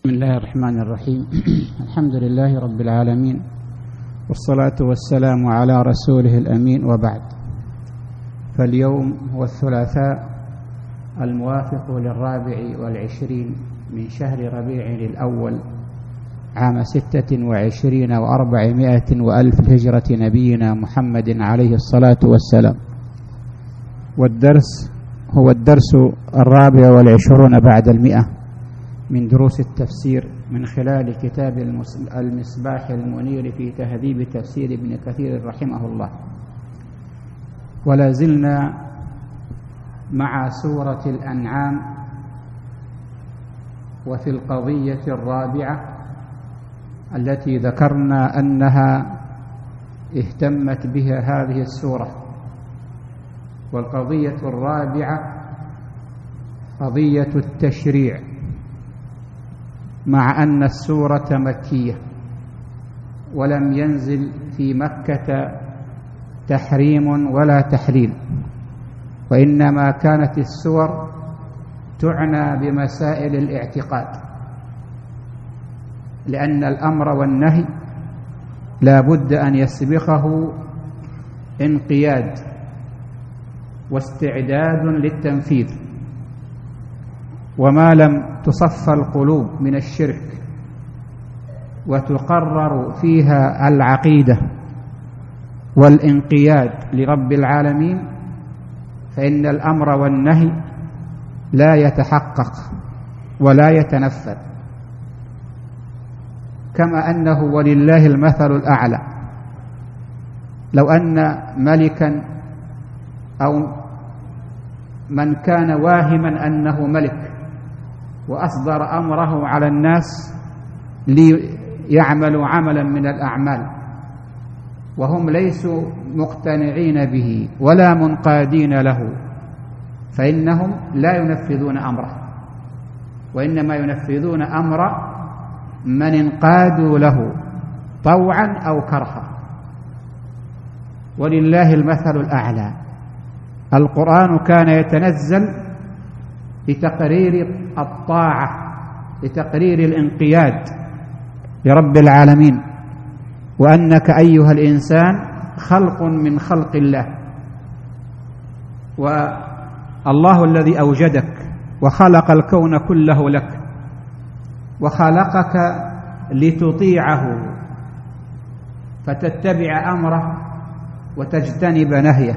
بسم الله الرحمن الرحيم. الحمد لله رب العالمين، والصلاة والسلام على رسوله الأمين، وبعد. فاليوم هو الثلاثاء الموافق 24 من شهر ربيع الأول عام 26 و400 وألف الهجرة نبينا محمد عليه الصلاة والسلام، والدرس هو الدرس 24 بعد 100 من دروس التفسير من خلال كتاب المصباح المنير في تهذيب تفسير ابن كثير رحمه الله. ولا زلنا مع سورة الأنعام، وفي القضية الرابعة التي ذكرنا أنها اهتمت بها هذه السورة. والقضية الرابعة قضية التشريع، مع أن السورة مكية ولم ينزل في مكة تحريم ولا تحليل، وإنما كانت السور تعنى بمسائل الاعتقاد، لأن الأمر والنهي لا بد أن يسبقه انقياد واستعداد للتنفيذ، وما لم تصفى القلوب من الشرك وتقرر فيها العقيدة والانقياد لرب العالمين فإن الأمر والنهي لا يتحقق ولا يتنفذ. كما أنه ولله المثل الأعلى، لو أن ملكا أو من كان واهما أنه ملك وأصدر أمره على الناس ليعملوا عملا من الأعمال وهم ليسوا مقتنعين به ولا منقادين له، فإنهم لا ينفذون أمره، وإنما ينفذون أمر من انقادوا له طوعا أو كرها. ولله المثل الأعلى. القرآن كان يتنزل لتقرير الطاعة، لتقرير الانقياد لرب العالمين، وأنك أيها الإنسان خلق من خلق الله، والله الذي أوجدك وخلق الكون كله لك وخلقك لتطيعه فتتبع أمره وتجتنب نهيه.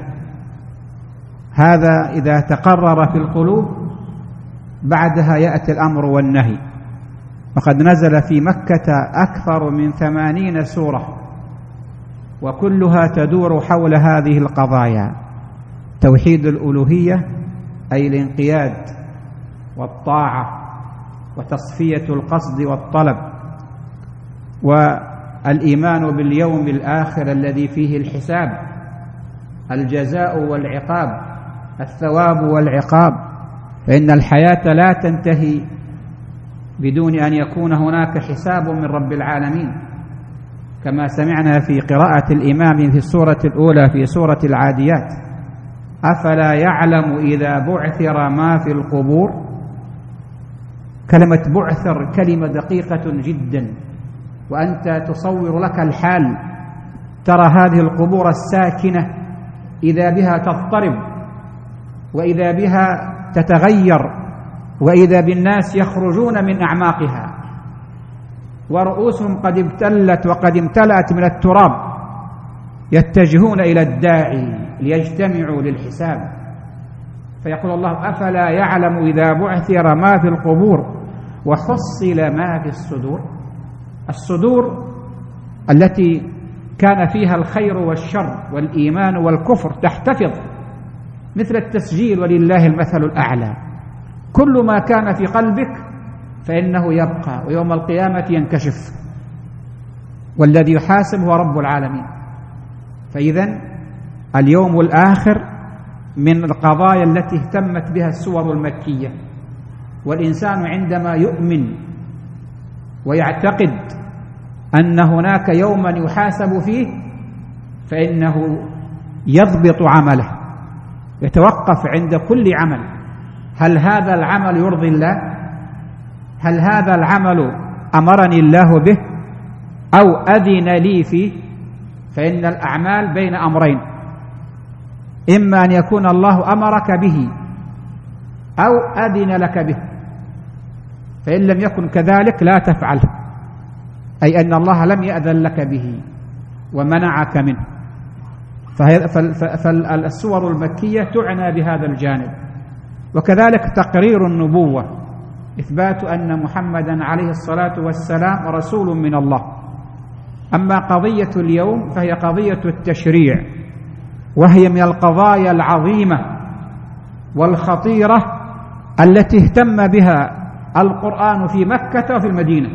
هذا إذا تقرر في القلوب بعدها يأتي الأمر والنهي. وقد نزل في مكة أكثر من 80 سورة، وكلها تدور حول هذه القضايا: توحيد الألوهية أي الانقياد والطاعة وتصفية القصد والطلب، والإيمان باليوم الآخر الذي فيه الحساب، الجزاء والعقاب، الثواب والعقاب، فإن الحياة لا تنتهي بدون أن يكون هناك حساب من رب العالمين، كما سمعنا في قراءة الإمام في السورة الأولى في سورة العاديات: أفلا يعلم إذا بعثر ما في القبور. كلمة بعثر كلمة دقيقة جدا، وأنت تصور لك الحال، ترى هذه القبور الساكنة إذا بها تضطرب، وإذا بها تتغير، وإذا بالناس يخرجون من أعماقها ورؤوسهم قد ابتلت وقد امتلأت من التراب، يتجهون إلى الداعي ليجتمعوا للحساب. فيقول الله: أفلا يعلم إذا بعثر ما في القبور وحصل ما في الصدور. الصدور التي كان فيها الخير والشر والإيمان والكفر تحتفظ مثل التسجيل، ولله المثل الأعلى. كل ما كان في قلبك فإنه يبقى، ويوم القيامة ينكشف، والذي يحاسب هو رب العالمين. فإذن اليوم الآخر من القضايا التي اهتمت بها السور المكية، والإنسان عندما يؤمن ويعتقد أن هناك يوما يحاسب فيه فإنه يضبط عمله، يتوقف عند كل عمل: هل هذا العمل يرضي الله؟ هل هذا العمل أمرني الله به أو أذن لي فيه؟ فإن الأعمال بين أمرين، إما أن يكون الله أمرك به أو أذن لك به، فإن لم يكن كذلك لا تفعله، أي أن الله لم يأذن لك به ومنعك منه. فالسور المكية تعنى بهذا الجانب. وكذلك تقرير النبوة، إثبات أن محمدا عليه الصلاة والسلام رسول من الله. أما قضية اليوم فهي قضية التشريع، وهي من القضايا العظيمة والخطيرة التي اهتم بها القرآن في مكة وفي المدينة،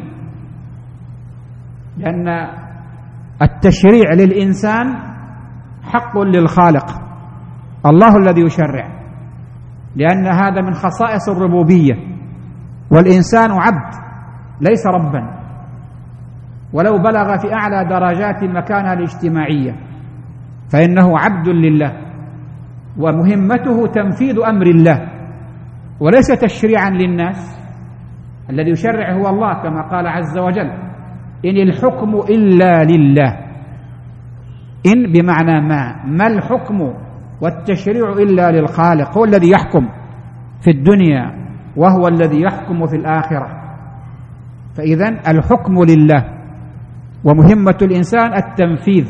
لأن التشريع للإنسان حق للخالق، الله الذي يشرع، لأن هذا من خصائص الربوبية، والإنسان عبد ليس ربا، ولو بلغ في أعلى درجات المكانة الاجتماعية فإنه عبد لله، ومهمته تنفيذ أمر الله وليس تشريعا للناس. الذي يشرع هو الله، كما قال عز وجل: إن الحكم إلا لله. إن بمعنى ما الحكم والتشريع إلا للخالق، هو الذي يحكم في الدنيا وهو الذي يحكم في الآخرة. فإذن الحكم لله، ومهمة الإنسان التنفيذ.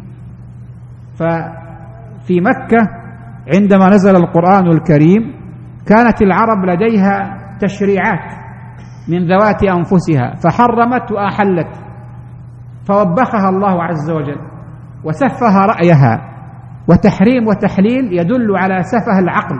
ففي مكة عندما نزل القرآن الكريم كانت العرب لديها تشريعات من ذوات أنفسها، فحرمت وأحلت، فوبخها الله عز وجل وسفه رأيها. وتحريم وتحليل يدل على سفه العقل،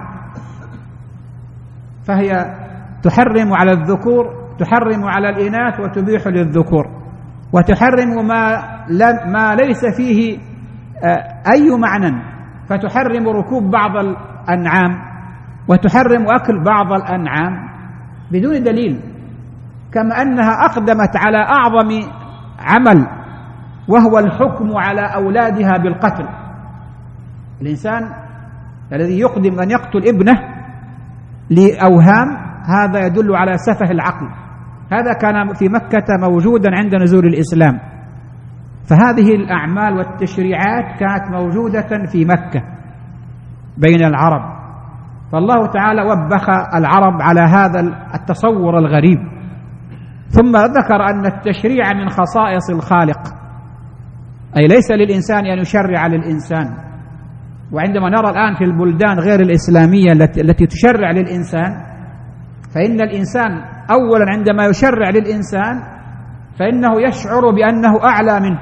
فهي تحرم على الذكور، تحرم على الإناث وتبيح للذكور، وتحرم ما ليس فيه أي معنى، فتحرم ركوب بعض الأنعام وتحرم أكل بعض الأنعام بدون دليل، كما أنها أقدمت على أعظم عمل وهو الحكم على أولادها بالقتل. الإنسان الذي يقدم أن يقتل ابنه لأوهام، هذا يدل على سفه العقل. هذا كان في مكة موجودا عند نزول الإسلام، فهذه الأعمال والتشريعات كانت موجودة في مكة بين العرب، فالله تعالى وبخ العرب على هذا التصور الغريب. ثم ذكر أن التشريع من خصائص الخالق، أي ليس للإنسان أن يشرع للإنسان. وعندما نرى الآن في البلدان غير الإسلامية التي تشرع للإنسان، فإن الإنسان أولا عندما يشرع للإنسان فإنه يشعر بأنه أعلى منه،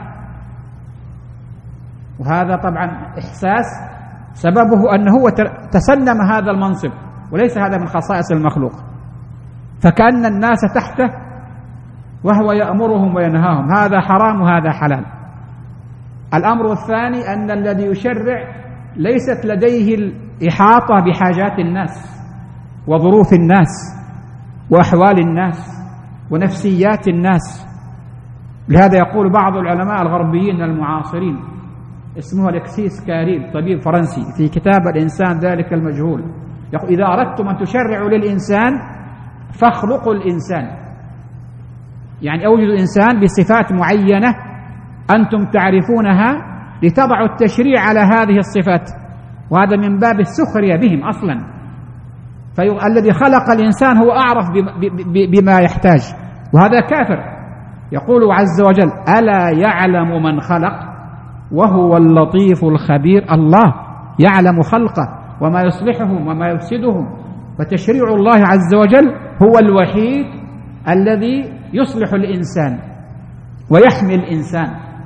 وهذا طبعا إحساس سببه أنه تسنم هذا المنصب، وليس هذا من خصائص المخلوق، فكأن الناس تحته وهو يأمرهم وينهاهم، هذا حرام وهذا حلال. الأمر الثاني أن الذي يشرع ليست لديه الإحاطة بحاجات الناس وظروف الناس وأحوال الناس ونفسيات الناس. لهذا يقول بعض العلماء الغربيين المعاصرين، اسمه الكسيس كاريل، طبيب فرنسي، في كتاب الإنسان ذلك المجهول، يقول: إذا أردتم أن تشرعوا للإنسان فاخلقوا الإنسان، يعني أوجدوا الإنسان بصفات معينة أنتم تعرفونها لتضعوا التشريع على هذه الصفات، وهذا من باب السخرية بهم أصلا. فالذي خلق الإنسان هو أعرف بما يحتاج، وهذا كافر. يقول عز وجل: ألا يعلم من خلق وهو اللطيف الخبير. الله يعلم خلقه وما يصلحهم وما يفسدهم، فتشريع الله عز وجل هو الوحيد الذي يصلح الإنسان ويحمي الإنسان.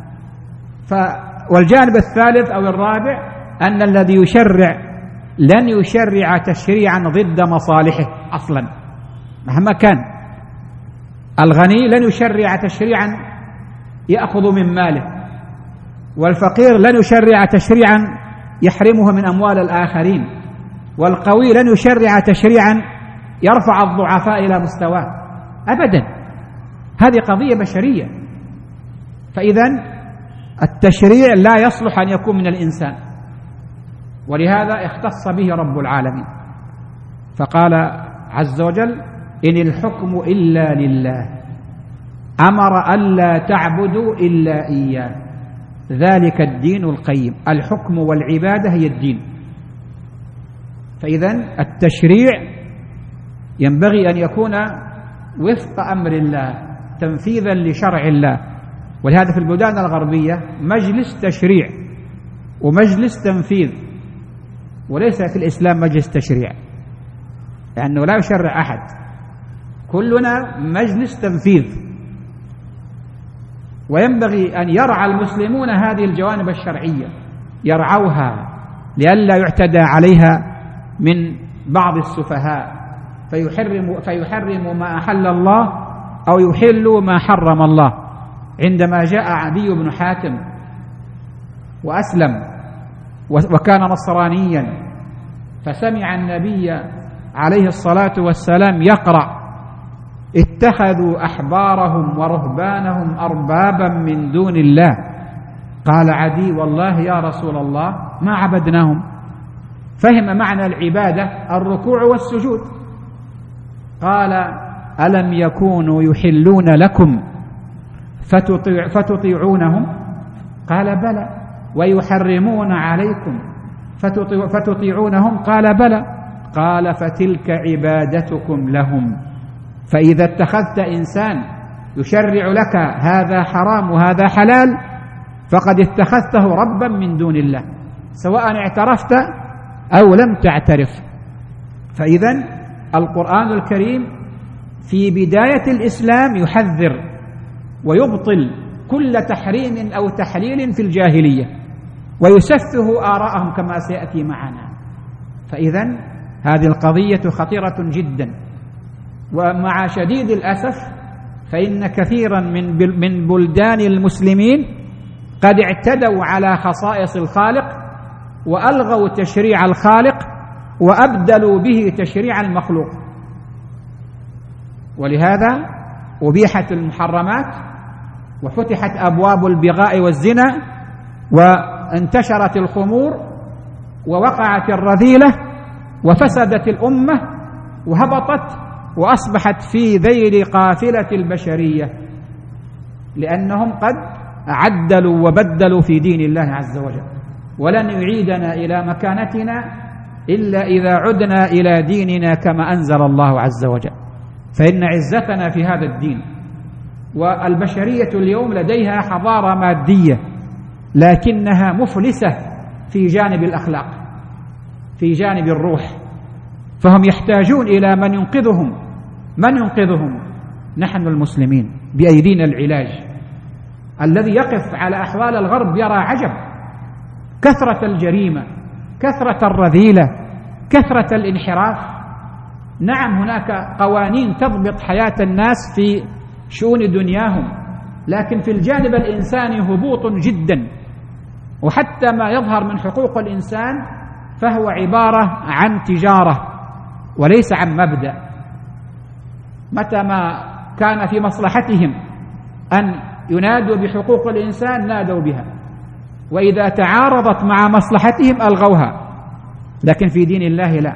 والجانب الثالث أو الرابع أن الذي يشرع لن يشرع تشريعا ضد مصالحه أصلا مهما كان. الغني لن يشرع تشريعا يأخذ من ماله، والفقير لن يشرع تشريعا يحرمه من أموال الآخرين، والقوي لن يشرع تشريعا يرفع الضعفاء إلى مستواه أبدا. هذه قضية بشرية. فإذن التشريع لا يصلح أن يكون من الإنسان، ولهذا اختص به رب العالمين، فقال عز وجل: إن الحكم إلا لله، أمر ألا تعبدوا إلا إياه، ذلك الدين القيم. الحكم والعبادة هي الدين. فإذن التشريع ينبغي أن يكون وفق أمر الله تنفيذا لشرع الله. ولهذا في البلدان الغربية مجلس تشريع ومجلس تنفيذ، وليس في الإسلام مجلس تشريع، لأنه لا يشرع أحد، كلنا مجلس تنفيذ. وينبغي أن يرعى المسلمون هذه الجوانب الشرعية، يرعوها لئلا يعتدى عليها من بعض السفهاء فيحرموا ما أحل الله أو يحلوا ما حرم الله. عندما جاء عدي بن حاتم وأسلم وكان نصرانيا، فسمع النبي عليه الصلاة والسلام يقرأ: اتخذوا أحبارهم ورهبانهم أربابا من دون الله. قال عدي: والله يا رسول الله ما عبدناهم. فهم معنى العبادة الركوع والسجود. قال: ألم يكونوا يحلون لكم فتطيعونهم؟ قال: بلى. ويحرمون عليكم فتطيعونهم؟ قال: بلى. قال: فتلك عبادتكم لهم. فإذا اتخذت إنسان يشرع لك هذا حرام وهذا حلال فقد اتخذته ربا من دون الله، سواء اعترفت أو لم تعترف. فإذن القرآن الكريم في بداية الإسلام يحذر ويبطل كل تحريم أو تحليل في الجاهلية، ويسفه آراءهم كما سيأتي معنا. فإذن هذه القضية خطيرة جدا. ومع شديد الأسف فإن كثيرا من بلدان المسلمين قد اعتدوا على خصائص الخالق وألغوا تشريع الخالق وأبدلوا به تشريع المخلوق. ولهذا أبيحت المحرمات وفتحت أبواب البغاء والزنا وانتشرت الخمور ووقعت الرذيلة وفسدت الأمة وهبطت وأصبحت في ذيل قافلة البشرية، لأنهم قد عدلوا وبدلوا في دين الله عز وجل. ولن يعيدنا إلى مكانتنا إلا إذا عدنا إلى ديننا كما أنزل الله عز وجل، فإن عزتنا في هذا الدين. والبشرية اليوم لديها حضارة مادية لكنها مفلسة في جانب الأخلاق، في جانب الروح، فهم يحتاجون إلى من ينقذهم. من ينقذهم؟ نحن المسلمين بأيدينا العلاج. الذي يقف على أحوال الغرب يرى عجب، كثرة الجريمة، كثرة الرذيلة، كثرة الانحراف. نعم هناك قوانين تضبط حياة الناس في شؤون دنياهم، لكن في الجانب الإنساني هبوط جدا. وحتى ما يظهر من حقوق الإنسان فهو عبارة عن تجارة وليس عن مبدأ. متى ما كان في مصلحتهم أن ينادوا بحقوق الإنسان نادوا بها، وإذا تعارضت مع مصلحتهم ألغوها. لكن في دين الله لا،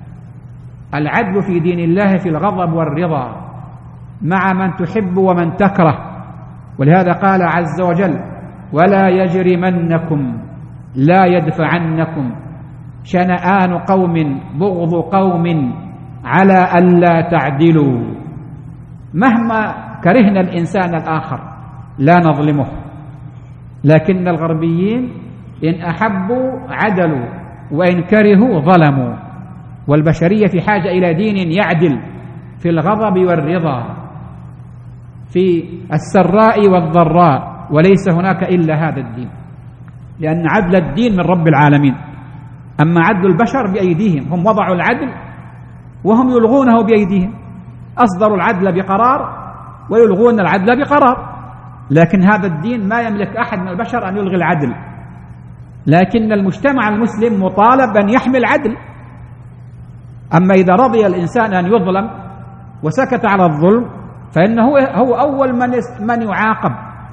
العدل في دين الله في الغضب والرضا مع من تحب ومن تكره. ولهذا قال عز وجل: ولا يجرمنكم لا يدفعنكم شنآن قوم بغض قوم على ألا تعدلوا. مهما كرهنا الإنسان الآخر لا نظلمه، لكن الغربيين إن أحبوا عدلوا وإن كرهوا ظلموا. والبشرية في حاجة إلى دين يعدل في الغضب والرضا، في السراء والضراء، وليس هناك إلا هذا الدين، لأن عدل الدين من رب العالمين. أما عدل البشر بأيديهم، هم وضعوا العدل وهم يلغونه بأيديهم، أصدروا العدل بقرار ويلغون العدل بقرار. لكن هذا الدين ما يملك أحد من البشر أن يلغي العدل، لكن المجتمع المسلم مطالب أن يحمل عدل. أما إذا رضي الإنسان أن يظلم وسكت على الظلم فإنه هو أول من يعاقب.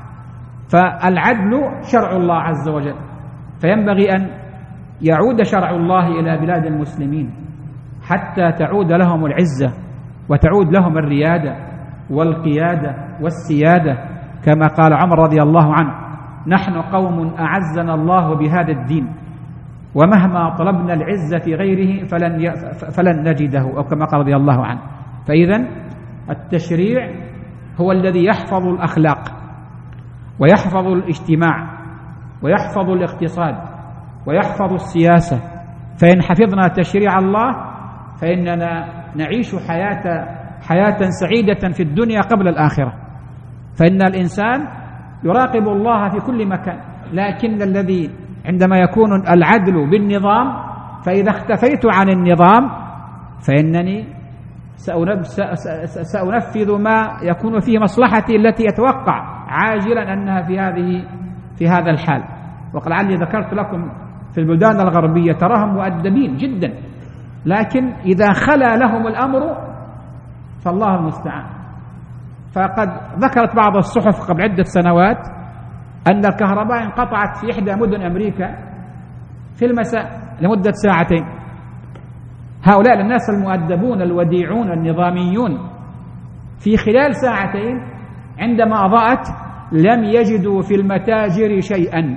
فالعدل شرع الله عز وجل، فينبغي أن يعود شرع الله إلى بلاد المسلمين حتى تعود لهم العزة وتعود لهم الريادة والقيادة والسيادة، كما قال عمر رضي الله عنه: نحن قوم أعزنا الله بهذا الدين، ومهما طلبنا العزة في غيره فلن نجده، أو كما قال رضي الله عنه. فإذن التشريع هو الذي يحفظ الأخلاق ويحفظ الاجتماع ويحفظ الاقتصاد ويحفظ السياسة. فإن حفظنا تشريع الله فإننا نعيش حياة سعيدة في الدنيا قبل الآخرة. فإن الإنسان يراقب الله في كل مكان، لكن الذي عندما يكون العدل بالنظام، فإذا اختفيت عن النظام فإنني سأنفذ ما يكون فيه مصلحتي التي يتوقع عاجلا أنها في هذا الحال. وقد لعلي ذكرت لكم في البلدان الغربية تراهم مؤدبين جدا، لكن إذا خلا لهم الأمر فالله المستعان. فقد ذكرت بعض الصحف قبل عدة سنوات أن الكهرباء انقطعت في إحدى مدن أمريكا في المساء لمدة ساعتين. هؤلاء الناس المؤدبون الوديعون النظاميون في خلال ساعتين عندما أضاءت لم يجدوا في المتاجر شيئا،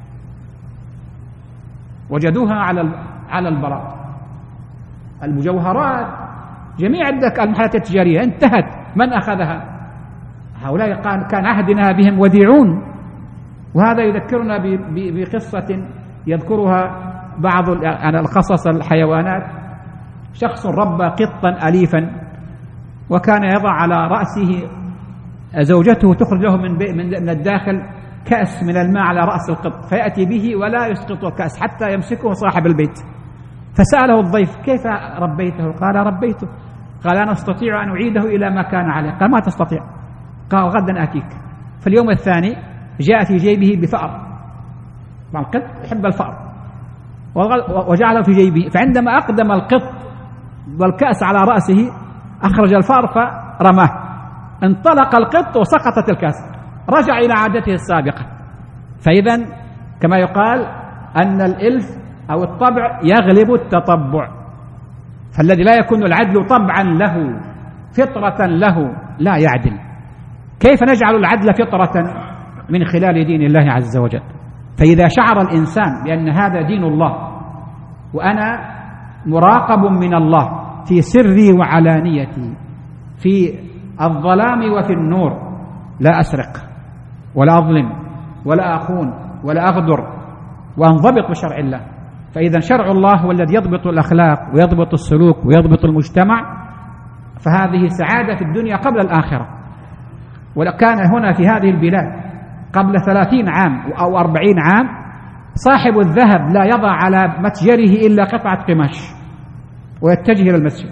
وجدوها على البلاط. المجوهرات جميع المحلات التجارية انتهت، من أخذها؟ هؤلاء كان عهدنا بهم وديعون. وهذا يذكرنا بقصة يذكرها بعض القصص الحيوانات. شخص ربى قطا أليفا، وكان يضع على رأسه، زوجته تخرج له من الداخل كأس من الماء على رأس القط، فيأتي به ولا يسقط الكأس حتى يمسكه صاحب البيت. فسأله الضيف: كيف ربيته؟ قال: ربيته. قال: أنا أستطيع أن أعيده إلى ما كان عليه. قال: ما تستطيع. قال: غدا آتيك. في اليوم الثاني جاء في جيبه بفأر، مع القط يحب الفأر، وجعله في جيبه. فعندما أقدم القط والكأس على رأسه أخرج الفأر فرماه، انطلق القط وسقطت الكأس، رجع إلى عادته السابقة. فإذا كما يقال أن الإلف أو الطبع يغلب التطبع، فالذي لا يكون العدل طبعا له فطرة له لا يعدل. كيف نجعل العدل فطرة؟ من خلال دين الله عز وجل. فإذا شعر الإنسان بأن هذا دين الله وأنا مراقب من الله في سري وعلانيتي، في الظلام وفي النور، لا أسرق ولا أظلم ولا أخون ولا أغدر، وأنضبط بشرع الله. فإذا شرع الله هو الذي يضبط الأخلاق ويضبط السلوك ويضبط المجتمع، فهذه سعادة في الدنيا قبل الآخرة. وكان هنا في هذه البلاد قبل 30 عام أو 40 عام صاحب الذهب لا يضع على متجره إلا قطعة قماش ويتجه إلى المسجد،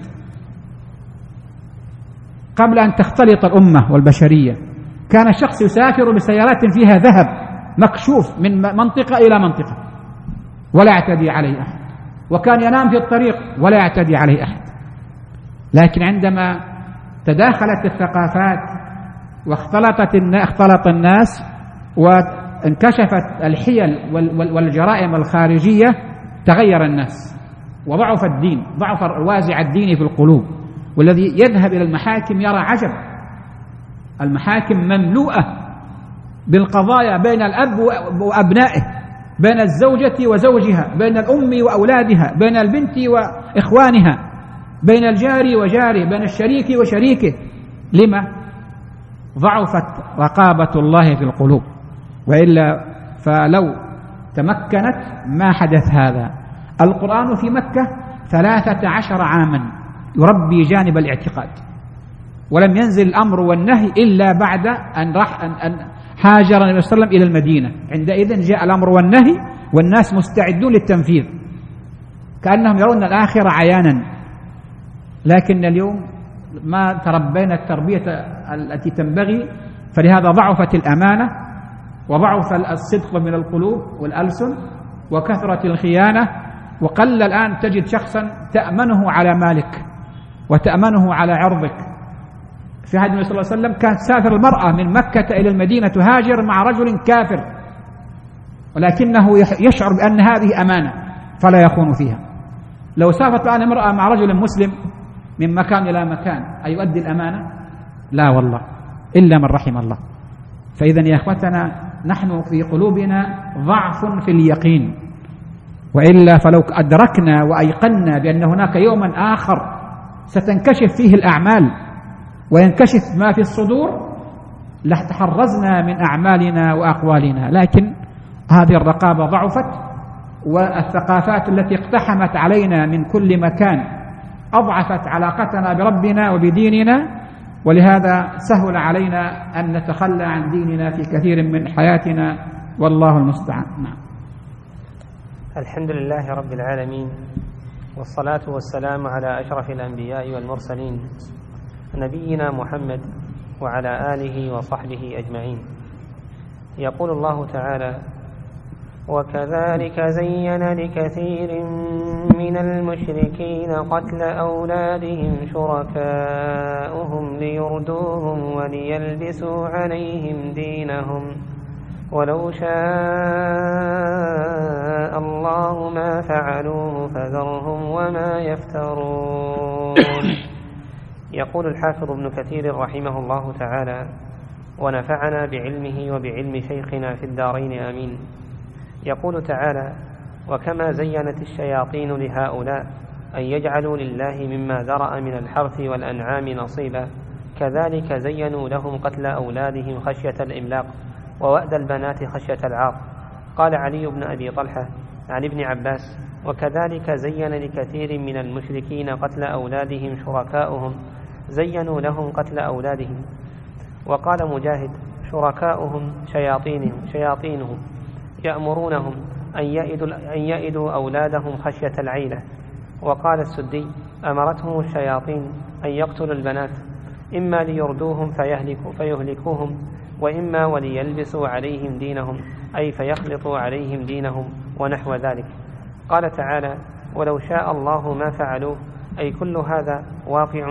قبل أن تختلط الأمة والبشرية. كان الشخص يسافر بسيارات فيها ذهب مكشوف من منطقة إلى منطقة ولا يعتدي عليه أحد، وكان ينام في الطريق ولا يعتدي عليه أحد. لكن عندما تداخلت الثقافات واختلط الناس وانكشفت الحيل والجرائم الخارجية، تغير الناس وضعف الدين، ضعف الوازع الديني في القلوب. والذي يذهب إلى المحاكم يرى عجب، المحاكم مملوءة بالقضايا بين الأب وأبنائه، بين الزوجة وزوجها، بين الأم وأولادها، بين البنت وإخوانها، بين الجار وجاره، بين الشريك وشريكه. لما؟ ضعفت رقابة الله في القلوب، وإلا فلو تمكنت ما حدث هذا. القرآن في مكة 13 عاما يربي جانب الاعتقاد، ولم ينزل الأمر والنهي إلا بعد أن هاجر النبي صلى الله عليه وسلم إلى المدينة. عندئذ جاء الأمر والنهي والناس مستعدون للتنفيذ، كأنهم يرون الآخرة عيانا. لكن اليوم ما تربينا التربية التي تنبغي، فلهذا ضعفت الأمانة وضعف الصدق من القلوب والألسن وكثرة الخيانة. وقل الآن تجد شخصا تأمنه على مالك وتأمنه على عرضك. في عهد النبي صلى الله عليه وسلم كانت تسافر المرأة من مكة إلى المدينة تهاجر مع رجل كافر، ولكنه يشعر بأن هذه أمانة فلا يخون فيها. لو سافرت الآن امرأة مع رجل مسلم من مكان إلى مكان أيؤدي الأمانة؟ لا والله، إلا من رحم الله. فإذا يا أخوتنا نحن في قلوبنا ضعف في اليقين، وإلا فلو أدركنا وأيقنا بأن هناك يوما آخر ستنكشف فيه الأعمال وينكشف ما في الصدور لتحرزنا من أعمالنا وأقوالنا، لكن هذه الرقابة ضعفت، والثقافات التي اقتحمت علينا من كل مكان أضعفت علاقتنا بربنا وبديننا، ولهذا سهل علينا أن نتخلى عن ديننا في كثير من حياتنا، والله المستعان. نعم. الحمد لله رب العالمين، والصلاة والسلام على أشرف الأنبياء والمرسلين نبينا محمد وعلى آله وصحبه أجمعين. يقول الله تعالى: وكذلك زين لكثير من المشركين قتل أولادهم شركاؤهم ليردوهم وليلبسوا عليهم دينهم ولو شاء الله ما فعلوه فذرهم وما يفترون. يقول الحافظ ابن كثير رحمه الله تعالى: ونفعنا بعلمه وبعلم شيخنا في الدارين آمين. يقول تعالى: وكما زينت الشياطين لهؤلاء أن يجعلوا لله مما ذرأ من الحرث والأنعام نصيبا، كذلك زينوا لهم قتل أولادهم خشية الإملاق ووأد البنات خشية العار. قال علي بن أبي طلحة عن ابن عباس: وكذلك زين لكثير من المشركين قتل أولادهم شركاؤهم زينوا لهم قتل أولادهم. وقال مجاهد: شركاؤهم شياطينهم يأمرونهم أن يئدوا أولادهم خشية العيلة. وقال السدي: أمرتهم الشياطين أن يقتلوا البنات، إما ليردوهم فيهلكوهم، وإما وليلبسوا عليهم دينهم، أي فيخلطوا عليهم دينهم ونحو ذلك. قال تعالى: ولو شاء الله ما فعلوه، أي كل هذا واقع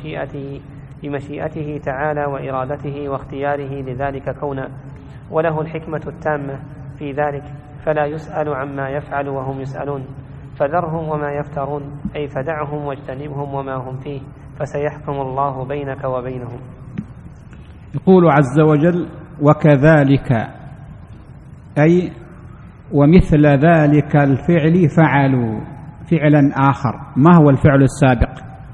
بمشيئته تعالى وإرادته واختياره لذلك كونا، وله الحكمة التامة في ذلك، فلا يسأل عما يفعل وهم يسألون. فذرهم وما يفترون، أي فدعهم واجتنبهم وما هم فيه، فسيحكم الله بينك وبينهم. يقول عز وجل: وكذلك، أي ومثل ذلك الفعل فعلوا فعلا آخر. ما هو الفعل السابق؟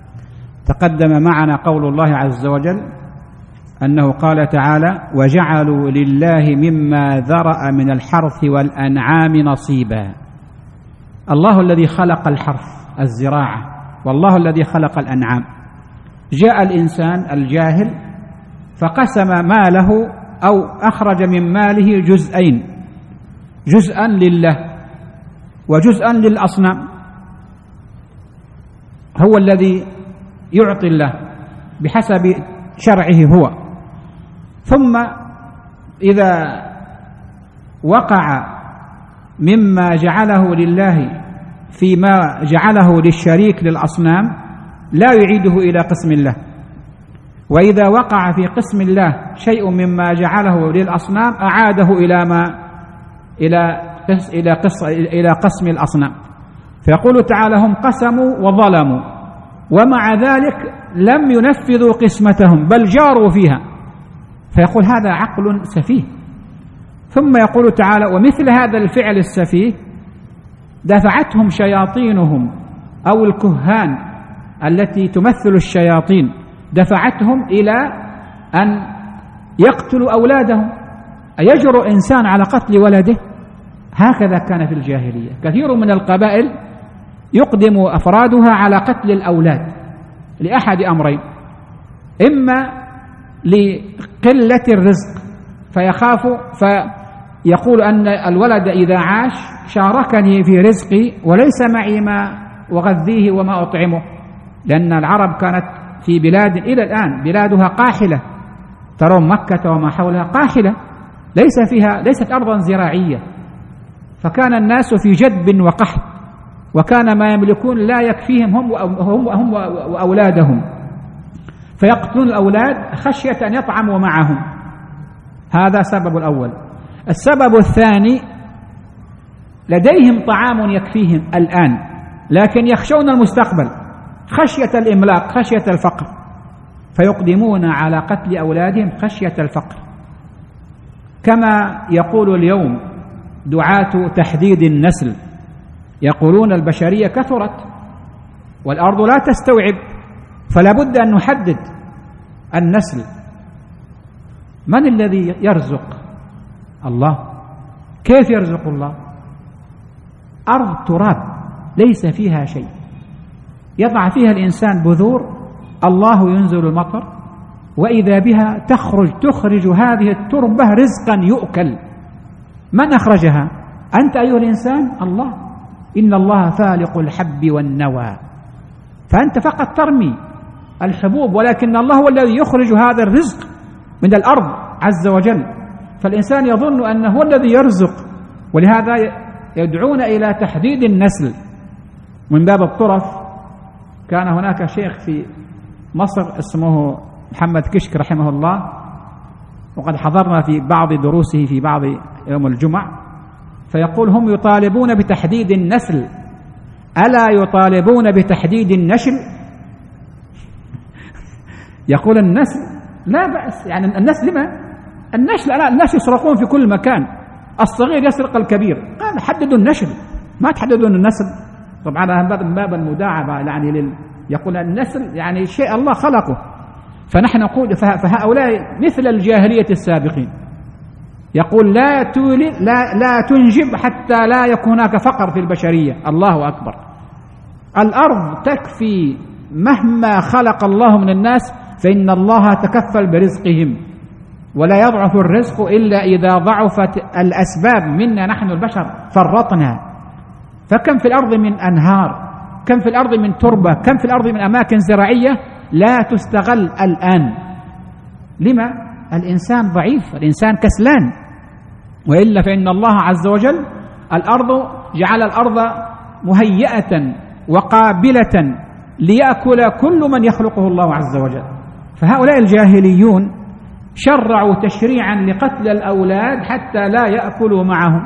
تقدم معنا قول الله عز وجل أنه قال تعالى: وجعلوا لله مما ذرأ من الحرث والأنعام نصيبا. الله الذي خلق الحرث الزراعة، والله الذي خلق الأنعام. جاء الإنسان الجاهل فقسم ماله أو أخرج من ماله جزئين، جزءا لله وجزءا للأصنام. هو الذي يعطي الله بحسب شرعه هو، ثم إذا وقع مما جعله لله فيما جعله للشريك للأصنام لا يعيده إلى قسم الله، وإذا وقع في قسم الله شيء مما جعله للأصنام أعاده إلى قسم الأصنام. فيقول تعالى: هم قسموا وظلموا، ومع ذلك لم ينفذوا قسمتهم بل جاروا فيها. فيقول هذا عقل سفيه. ثم يقول تعالى: ومثل هذا الفعل السفيه دفعتهم شياطينهم أو الكهان التي تمثل الشياطين، دفعتهم إلى أن يقتلوا أولادهم. أيجرؤ إنسان على قتل ولده؟ هكذا كان في الجاهلية. كثير من القبائل يقدم أفرادها على قتل الأولاد لأحد أمرين: إما لقلة الرزق فيخاف فيقول أن الولد إذا عاش شاركني في رزقي وليس معي ما أغذيه وما أطعمه، لأن العرب كانت في بلاد إلى الآن بلادها قاحلة، ترون مكة وما حولها قاحلة، ليست أرضا زراعية، فكان الناس في جدب وقحط، وكان ما يملكون لا يكفيهم هم وأولادهم، فيقتلون الأولاد خشية أن يطعموا معهم. هذا السبب الأول. السبب الثاني: لديهم طعام يكفيهم الآن، لكن يخشون المستقبل، خشية الإملاق، خشية الفقر، فيقدمون على قتل أولادهم خشية الفقر. كما يقول اليوم دعاة تحديد النسل، يقولون البشرية كثرت والأرض لا تستوعب، فلا بد أن نحدد النسل. من الذي يرزق؟ الله. كيف يرزق الله؟ أرض تراب ليس فيها شيء، يضع فيها الإنسان بذور، الله ينزل المطر، وإذا بها تخرج هذه التربة رزقا يؤكل. من أخرجها؟ أنت أيها الإنسان؟ الله. إن الله فالق الحب والنوى، فأنت فقط ترمي الحبوب، ولكن الله هو الذي يخرج هذا الرزق من الأرض عز وجل. فالإنسان يظن أنه هو الذي يرزق، ولهذا يدعون إلى تحديد النسل من باب الطرف. كان هناك شيخ في مصر اسمه محمد كشك رحمه الله، وقد حضرنا في بعض دروسه في بعض يوم الجمعة، فيقول هم يطالبون بتحديد النسل، ألا يطالبون بتحديد النشل؟ يقول النسل لا بأس، يعني النسل لما؟ النشل، الناس يسرقون في كل مكان، الصغير يسرق الكبير، قال حددوا النشل ما تحددون النسل. طبعا هذا من باب المداعبة، يعني يقول النسل يعني شيء الله خلقه. فنحن نقول فهؤلاء مثل الجاهلية السابقين، يقول لا تنجب حتى لا يكون هناك فقر في البشرية. الله أكبر. الأرض تكفي مهما خلق الله من الناس، فإن الله تكفل برزقهم، ولا يضعف الرزق إلا إذا ضعفت الأسباب منا نحن البشر فرطنا. فكم في الأرض من أنهار، كم في الأرض من تربة، كم في الأرض من أماكن زراعية لا تستغل الآن. لما؟ الإنسان ضعيف، الإنسان كسلان. وإلا فإن الله عز وجل جعل الأرض مهيئة وقابلة ليأكل كل من يخلقه الله عز وجل. فهؤلاء الجاهليون شرعوا تشريعا لقتل الأولاد حتى لا يأكلوا معهم.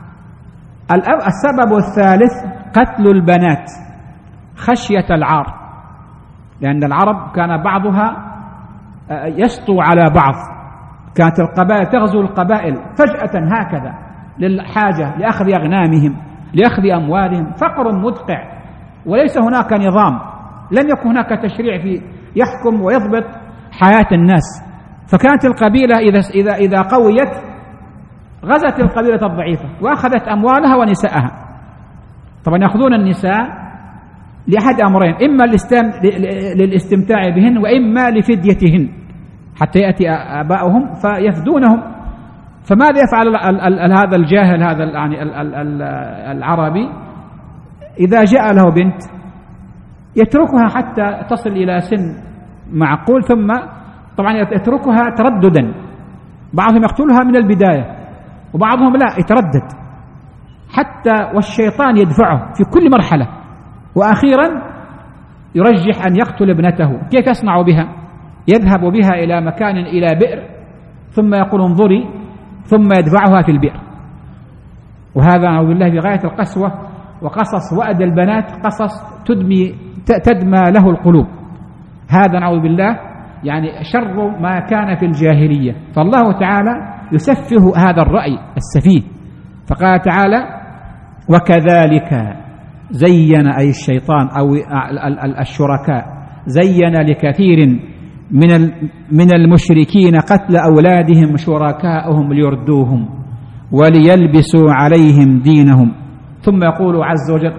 السبب الثالث قتل البنات خشية العار، لأن العرب كان بعضها يسطو على بعض، كانت القبائل تغزو القبائل فجأة هكذا للحاجة، لأخذ أغنامهم، لأخذ أموالهم، فقر مدقع وليس هناك نظام، لم يكن هناك تشريع في يحكم ويضبط حياة الناس. فكانت القبيلة إذا قويت غزت القبيلة الضعيفة وأخذت أموالها ونساءها. طبعا يأخذون النساء لأحد أمرين، إما للاستمتاع بهن، وإما لفديتهن، حتى يأتي آباؤهم فيفدونهم. فماذا يفعل هذا الجاهل، هذا يعني العربي؟ إذا جاء له بنت يتركها حتى تصل إلى سن معقول، ثم طبعا يتركها ترددا، بعضهم يقتلها من البداية وبعضهم لا، يتردد حتى والشيطان يدفعه في كل مرحلة، وأخيرا يرجح أن يقتل ابنته. كيف يصنع بها؟ يذهب بها إلى مكان، إلى بئر، ثم يقول انظري، ثم يدفعها في البئر. وهذا نعوذ بالله بغاية القسوة، وقصص وأد البنات قصص تدمى له القلوب. هذا نعوذ بالله يعني شر ما كان في الجاهلية. فالله تعالى يسفه هذا الرأي السفيه، فقال تعالى وكذلك زين، أي الشيطان أو الشركاء، زين لكثير من المشركين قتل أولادهم شركاءهم ليردوهم وليلبسوا عليهم دينهم. ثم يقول عز وجل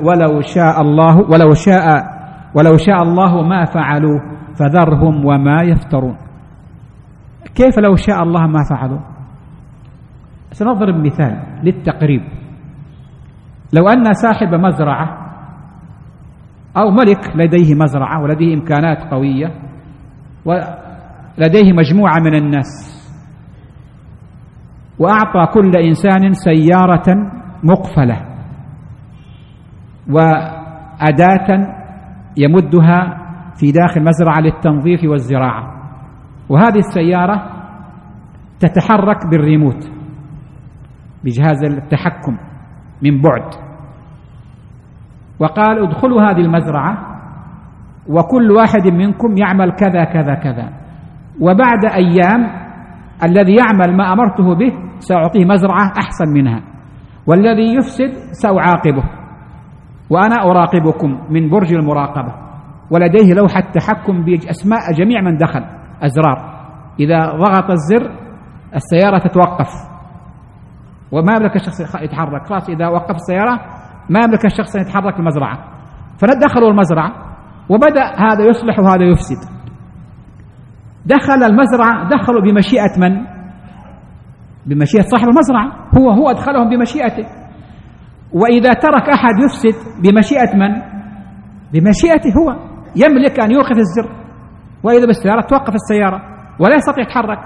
ولو شاء الله ما فعلوا فذرهم وما يفترون. كيف لو شاء الله ما فعلوا؟ سنضرب مثال للتقريب. لو أن صاحب مزرعة أو ملك لديه مزرعة ولديه إمكانات قوية ولديه مجموعة من الناس، وأعطى كل إنسان سيارة مقفلة وأداة يمدها في داخل مزرعة للتنظيف والزراعة، وهذه السيارة تتحرك بالريموت بجهاز التحكم من بعد، وقال ادخلوا هذه المزرعة وكل واحد منكم يعمل كذا كذا كذا، وبعد أيام الذي يعمل ما أمرته به سأعطيه مزرعة أحسن منها، والذي يفسد سأعاقبه، وأنا أراقبكم من برج المراقبة، ولديه لوحة تحكم بأسماء جميع من دخل، أزرار، إذا ضغط الزر السيارة تتوقف وما يملك الشخص يتحرك، خلاص إذا وقف السيارة ما يملك الشخص يتحرك المزرعة. فندخلوا المزرعة وبدأ هذا يصلح وهذا يفسد. دخل المزرعة، دخلوا بمشيئة من؟ بمشيئة صاحب المزرعة، هو أدخلهم بمشيئته. وإذا ترك أحد يفسد بمشيئة من؟ بمشيئته هو، يملك أن يوقف الزر، وإذا بالسيارة توقف السيارة ولا يستطيع يتحرك،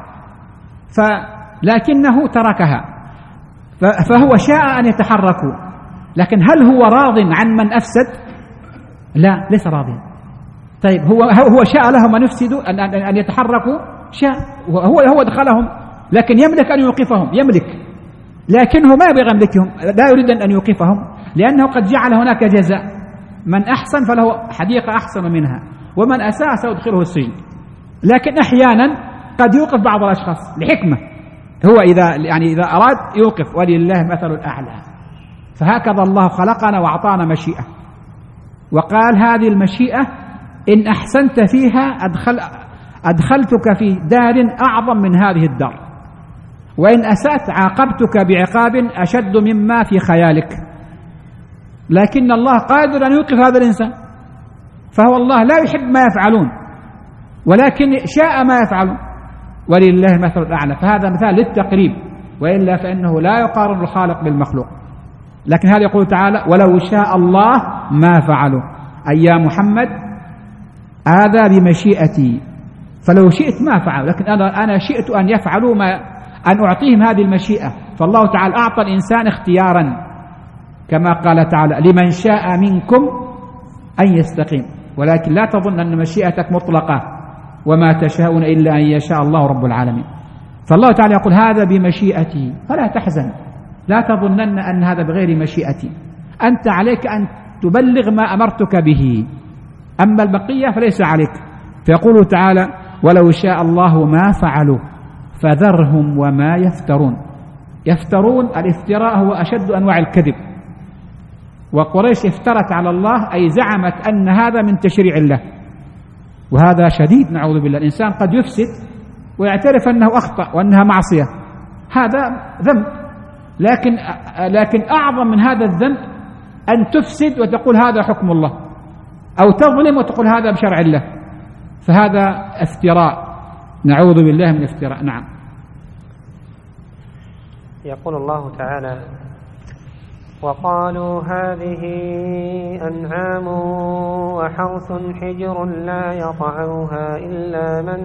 لكنه تركها، فهو شاء أن يتحركوا، لكن هل هو راض عن من أفسد؟ لا، ليس راضيا. طيب هو شاء لهم أن يفسدوا أن يتحركوا، شاء، هو دخلهم، لكن يملك أن يوقفهم، يملك، لكنه ما يبغى يملكهم، لا يريد أن يوقفهم، لأنه قد جعل هناك جزاء، من أحسن فله حديقة أحسن منها، ومن أساء سيدخله السجن. لكن أحيانا قد يوقف بعض الأشخاص لحكمة، هو إذا أراد يوقف، ولله مثل الأعلى. فهكذا الله خلقنا وأعطانا مشيئة، وقال هذه المشيئة إن أحسنت فيها أدخلتك في دار أعظم من هذه الدار، وإن أسأت عاقبتك بعقاب أشد مما في خيالك. لكن الله قادر أن يوقف هذا الإنسان، فهو الله لا يحب ما يفعلون، ولكن شاء ما يفعلون، ولله مثل الأعلى. فهذا مثال للتقريب، وإلا فإنه لا يقارن الخالق بالمخلوق. لكن هذا يقول تعالى ولو شاء الله ما فعلوا، أي يا محمد هذا بمشيئتي، فلو شئت ما فعلوا، لكن أنا شئت أن يفعلوا أن أعطيهم هذه المشيئة. فالله تعالى أعطى الإنسان اختيارا، كما قال تعالى لمن شاء منكم أن يستقيم، ولكن لا تظن أن مشيئتك مطلقة، وما تشاءون إلا أن يشاء الله رب العالمين. فالله تعالى يقول هذا بمشيئتي، فلا تحزن، لا تظنن أن هذا بغير مشيئتي، أنت عليك أن تبلغ ما أمرتك به، أما البقية فليس عليك. فيقول تعالى ولو شاء الله ما فعلوا فذرهم وما يفترون. يفترون، الافتراء هو أشد أنواع الكذب، وقريش افترت على الله، أي زعمت أن هذا من تشريع الله، وهذا شديد نعوذ بالله. الإنسان قد يفسد ويعترف أنه أخطأ وأنها معصية، هذا ذنب، لكن أعظم من هذا الذنب أن تفسد وتقول هذا حكم الله، أو تظلم وتقول هذا بشرع الله، فهذا افتراء، نعوذ بالله من الافتراء. نعم. يقول الله تعالى وقالوا هذه أنعام وحرث حجر لا يطعمها إلا من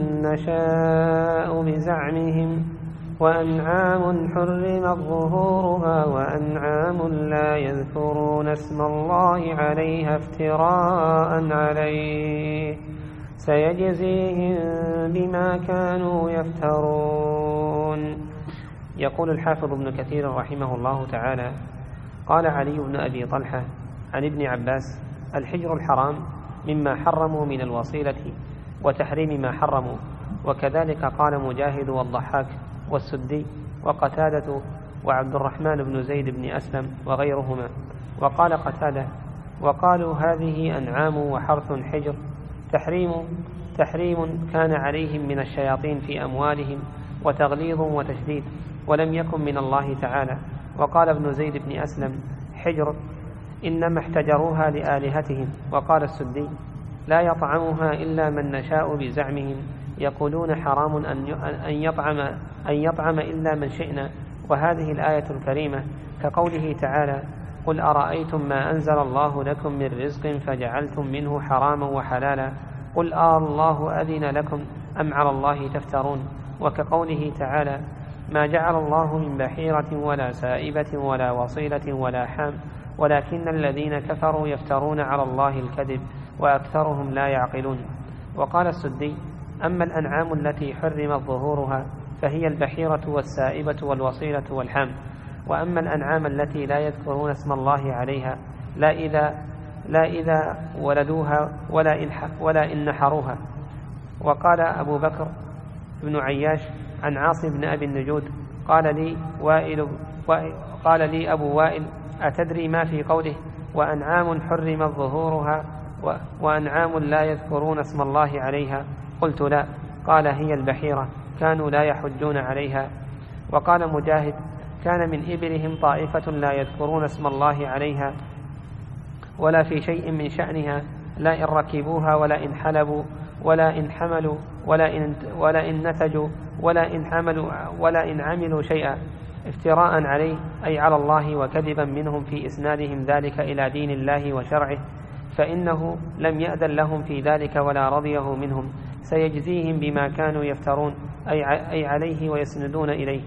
نشاء بزعمهم، وأنعام حرمت ظهورها وأنعام لا يذكرون اسم الله عليها افتراء عليه سيجزيهم بما كانوا يفترون. يقول الحافظ ابن كثير رحمه الله تعالى قال علي بن أبي طلحة عن ابن عباس الحجر الحرام مما حرموا من الوصيلة وتحريم ما حرموا، وكذلك قال مجاهد والضحاك والسدي وقتادة وعبد الرحمن بن زيد بن أسلم وغيرهما. وقال قتادة وقالوا هذه أنعام وحرث حجر تحريم كان عليهم من الشياطين في أموالهم وتغليظ وتشديد، ولم يكن من الله تعالى. وقال ابن زيد بن أسلم حجر إنما احتجروها لآلهتهم. وقال السدي لا يطعمها إلا من نشاء بزعمهم، يقولون حرام أن يطعم إلا من شئنا. وهذه الآية الكريمة كقوله تعالى قل أرأيتم ما أنزل الله لكم من رزق فجعلتم منه حراما وحلالا قل الله أذن لكم أم على الله تفترون. وكقوله تعالى ما جعل الله من بحيرة ولا سائبة ولا وصيلة ولا حام ولكن الذين كفروا يفترون على الله الكذب وأكثرهم لا يعقلون. وقال السدي أما الأنعام التي حرمت ظهورها فهي البحيرة والسائبة والوصيلة والحام، وأما الأنعام التي لا يذكرون اسم الله عليها لا إذا ولدوها ولا إن نحروها. وقال أبو بكر بن عياش عن عاصم بن أبي النجود قال لي أبو وائل: أتدري ما في قوله وأنعام حرمت ظهورها وأنعام لا يذكرون اسم الله عليها؟ قلت: لا. قال: هي البحيرة، كانوا لا يحجون عليها. وقال مجاهد: كان من إبلهم طائفة لا يذكرون اسم الله عليها ولا في شيء من شأنها، لا إن ركبوها ولا إن حلبوا ولا إن حملوا ولا إن نتجوا ولا إن عملوا شيئا، افتراء عليه أي على الله وكذبا منهم في إسنادهم ذلك إلى دين الله وشرعه، فإنه لم يأذن لهم في ذلك ولا رضيه منهم، سيجزيهم بما كانوا يفترون أي عليه ويسندون إليه.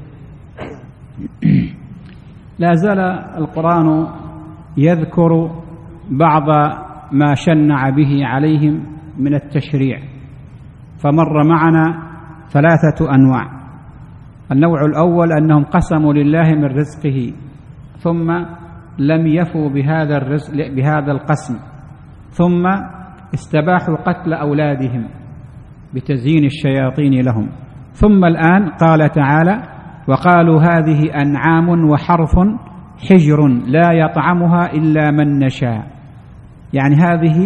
لا زال القرآن يذكر بعض ما شنع به عليهم من التشريع، فمر معنا 3 أنواع. النوع الأول أنهم قسموا لله من رزقه ثم لم يفوا بهذا القسم، ثم استباحوا قتل أولادهم بتزيين الشياطين لهم، ثم الآن قال تعالى: وقالوا هذه أنعام وحرف حجر لا يطعمها إلا من نشاء. يعني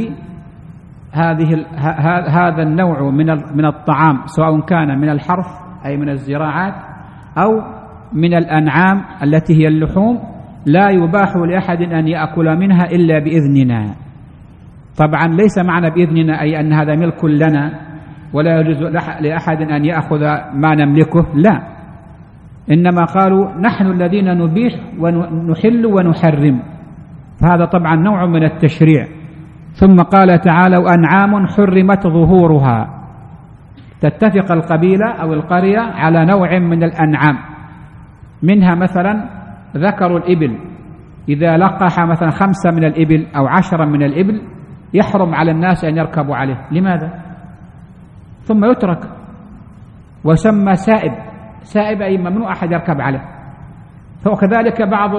هذا النوع من الطعام، سواء كان من الحرف أي من الزراعات أو من الأنعام التي هي اللحوم، لا يباح لأحد أن يأكل منها إلا بإذننا. طبعا ليس معنى بإذننا أي أن هذا ملك لنا ولا يجوز لأحد أن يأخذ ما نملكه، لا، إنما قالوا نحن الذين نبيح ونحل ونحرم، فهذا طبعا نوع من التشريع. ثم قال تعالى: وأنعام حرمت ظهورها، تتفق القبيلة أو القرية على نوع من الأنعام، منها مثلا ذكر الإبل، إذا لقح مثلا 5 من الإبل أو 10 من الإبل يحرم على الناس أن يركبوا عليه. لماذا؟ ثم يترك ويسمى سائب أي ممنوع أحد يركب عليه. وكذلك بعض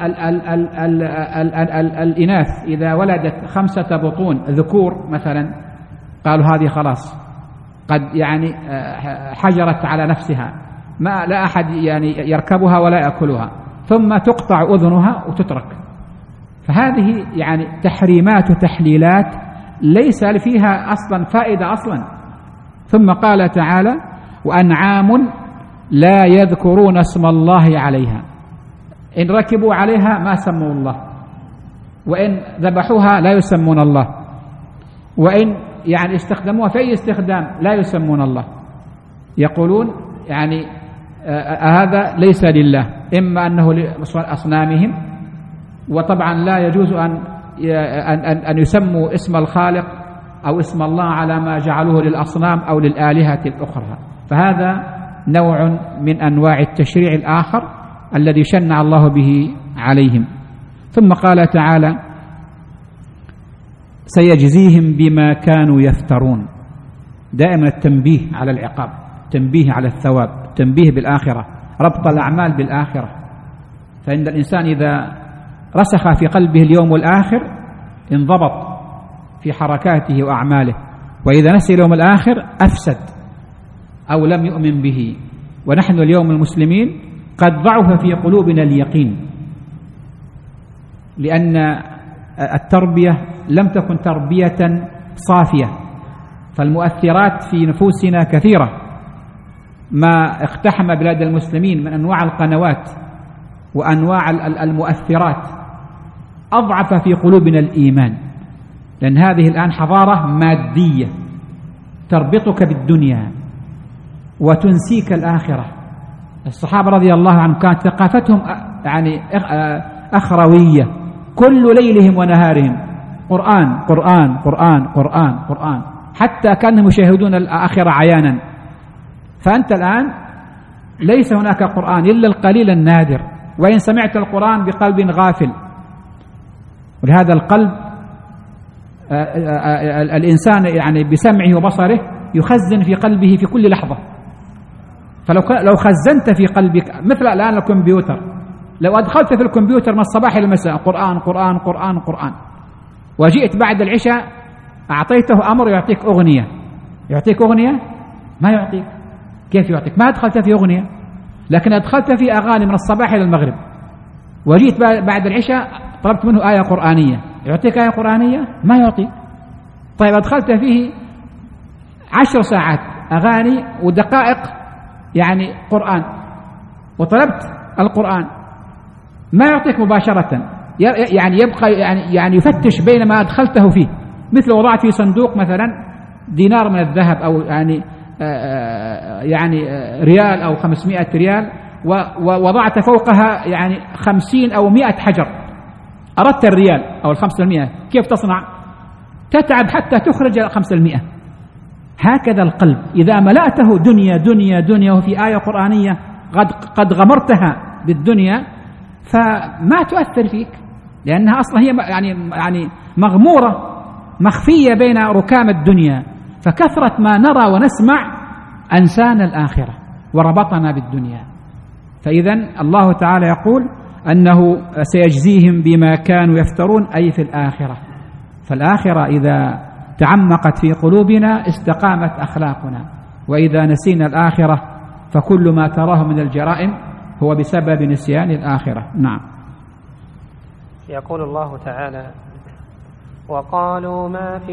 الإناث إذا ولدت 5 بطون ذكور مثلا قالوا هذه خلاص قد يعني حجرت على نفسها، ما لا أحد يعني يركبها ولا يأكلها، ثم تقطع أذنها وتترك. فهذه يعني تحريمات وتحليلات ليس فيها أصلا فائدة أصلا. ثم قال تعالى: وأنعام لا يذكرون اسم الله عليها، إن ركبوا عليها ما سموا الله، وإن ذبحوها لا يسمون الله، وإن يعني استخدموها في أي استخدام لا يسمون الله، يقولون يعني هذا ليس لله، إما أنه لأصنامهم، وطبعا لا يجوز أن يسموا اسم الخالق أو اسم الله على ما جعلوه للأصنام أو للآلهة الأخرى. فهذا نوع من أنواع التشريع الآخر الذي شنع الله به عليهم. ثم قال تعالى: سيجزيهم بما كانوا يفترون. دائما التنبيه على العقاب، تنبيه على الثواب، تنبيه بالآخرة، ربط الأعمال بالآخرة. فإن الإنسان إذا رسخ في قلبه اليوم الآخر انضبط في حركاته وأعماله، وإذا نسي اليوم الآخر أفسد أو لم يؤمن به. ونحن اليوم المسلمين قد ضعف في قلوبنا اليقين، لأن التربية لم تكن تربية صافية، فالمؤثرات في نفوسنا كثيرة. ما اقتحم بلاد المسلمين من أنواع القنوات وأنواع المؤثرات أضعف في قلوبنا الإيمان، لأن هذه الآن حضارة مادية تربطك بالدنيا وتنسيك الآخرة. الصحابة رضي الله عنهم كانت ثقافتهم يعني أخروية، كل ليلهم ونهارهم قرآن قرآن قرآن قرآن قرآن، حتى كانهم يشاهدون الآخرة عيانا. فأنت الآن ليس هناك قرآن إلا القليل النادر، وإن سمعت القرآن بقلب غافل. ولهذا القلب الإنسان يعني بسمعه وبصره يخزن في قلبه في كل لحظة. فلو خزنت في قلبك مثل الآن الكمبيوتر، لو أدخلت في الكمبيوتر من الصباح إلى المساء قرآن قرآن قرآن قرآن، وجئت بعد العشاء أعطيته أمر يعطيك أغنية، يعطيك أغنية؟ ما يعطيك. كيف يعطيك؟ ما أدخلت في أغنية، لكن أدخلت في أغاني من الصباح إلى المغرب. وجئت بعد العشاء طلبت منه آية قرآنية، يعطيك آية قرآنية؟ ما يعطيك. طيب أدخلت فيه 10 ساعات أغاني ودقائق يعني قرآن، وطلبت القرآن، ما يعطيك مباشرة، يعني يبقى يعني يفتش بين ما أدخلته فيه. مثل وضعت في صندوق مثلا دينار من الذهب أو يعني ريال أو 500 ريال، ووضعت فوقها يعني 50 أو 100 حجر، أردت الريال أو 500، كيف تصنع؟ تتعب حتى تخرج 500. هكذا القلب إذا ملأته دنيا دنيا دنيا وفي آية قرآنية قد غمرتها بالدنيا فما تؤثر فيك، لأنها أصلا هي يعني مغمورة مخفية بين ركام الدنيا. فكثرة ما نرى ونسمع أنسانا الآخرة وربطنا بالدنيا. فإذا الله تعالى يقول أنه سيجزيهم بما كانوا يفترون، أي في الآخرة. فالآخرة إذا تعمقت في قلوبنا استقامت أخلاقنا، وإذا نسينا الآخرة فكل ما تراه من الجرائم هو بسبب نسيان الآخرة. نعم. يقول الله تعالى: وقالوا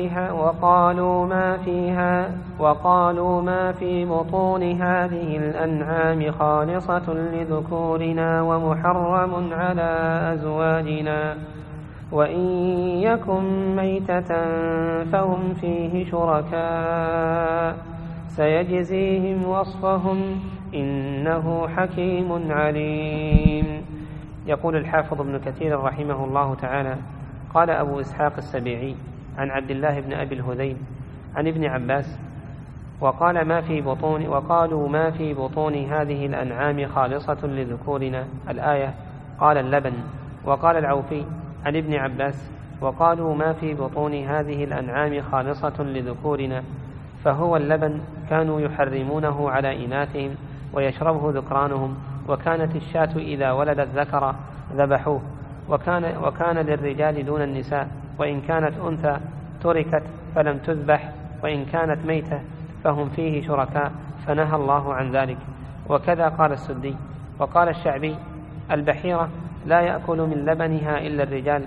ما في بطون هذه الأنعام خالصة لذكورنا ومحرم على أزواجنا وإن يكن ميتة فهم فيه شركاء سيجزيهم وصفهم إنه حكيم عليم. يقول الحافظ ابن كثير رحمه الله تعالى: قال أبو إسحاق السبيعي عن عبد الله بن أبي الهذيل عن ابن عباس: وقالوا ما في بطون هذه الأنعام خالصة لذكورنا، الآية قال اللبن. وقال العوفي عن ابن عباس: وقالوا ما في بطون هذه الأنعام خالصة لذكورنا، فهو اللبن كانوا يحرمونه على إناثهم ويشربه ذكرانهم، وكانت الشاة إذا ولدت ذكر ذبحوه، وكان للرجال دون النساء، وإن كانت أنثى تركت فلم تذبح، وإن كانت ميتة فهم فيه شركاء، فنهى الله عن ذلك. وكذا قال السدي. وقال الشعبي: البحيرة لا يأكل من لبنها إلا الرجال،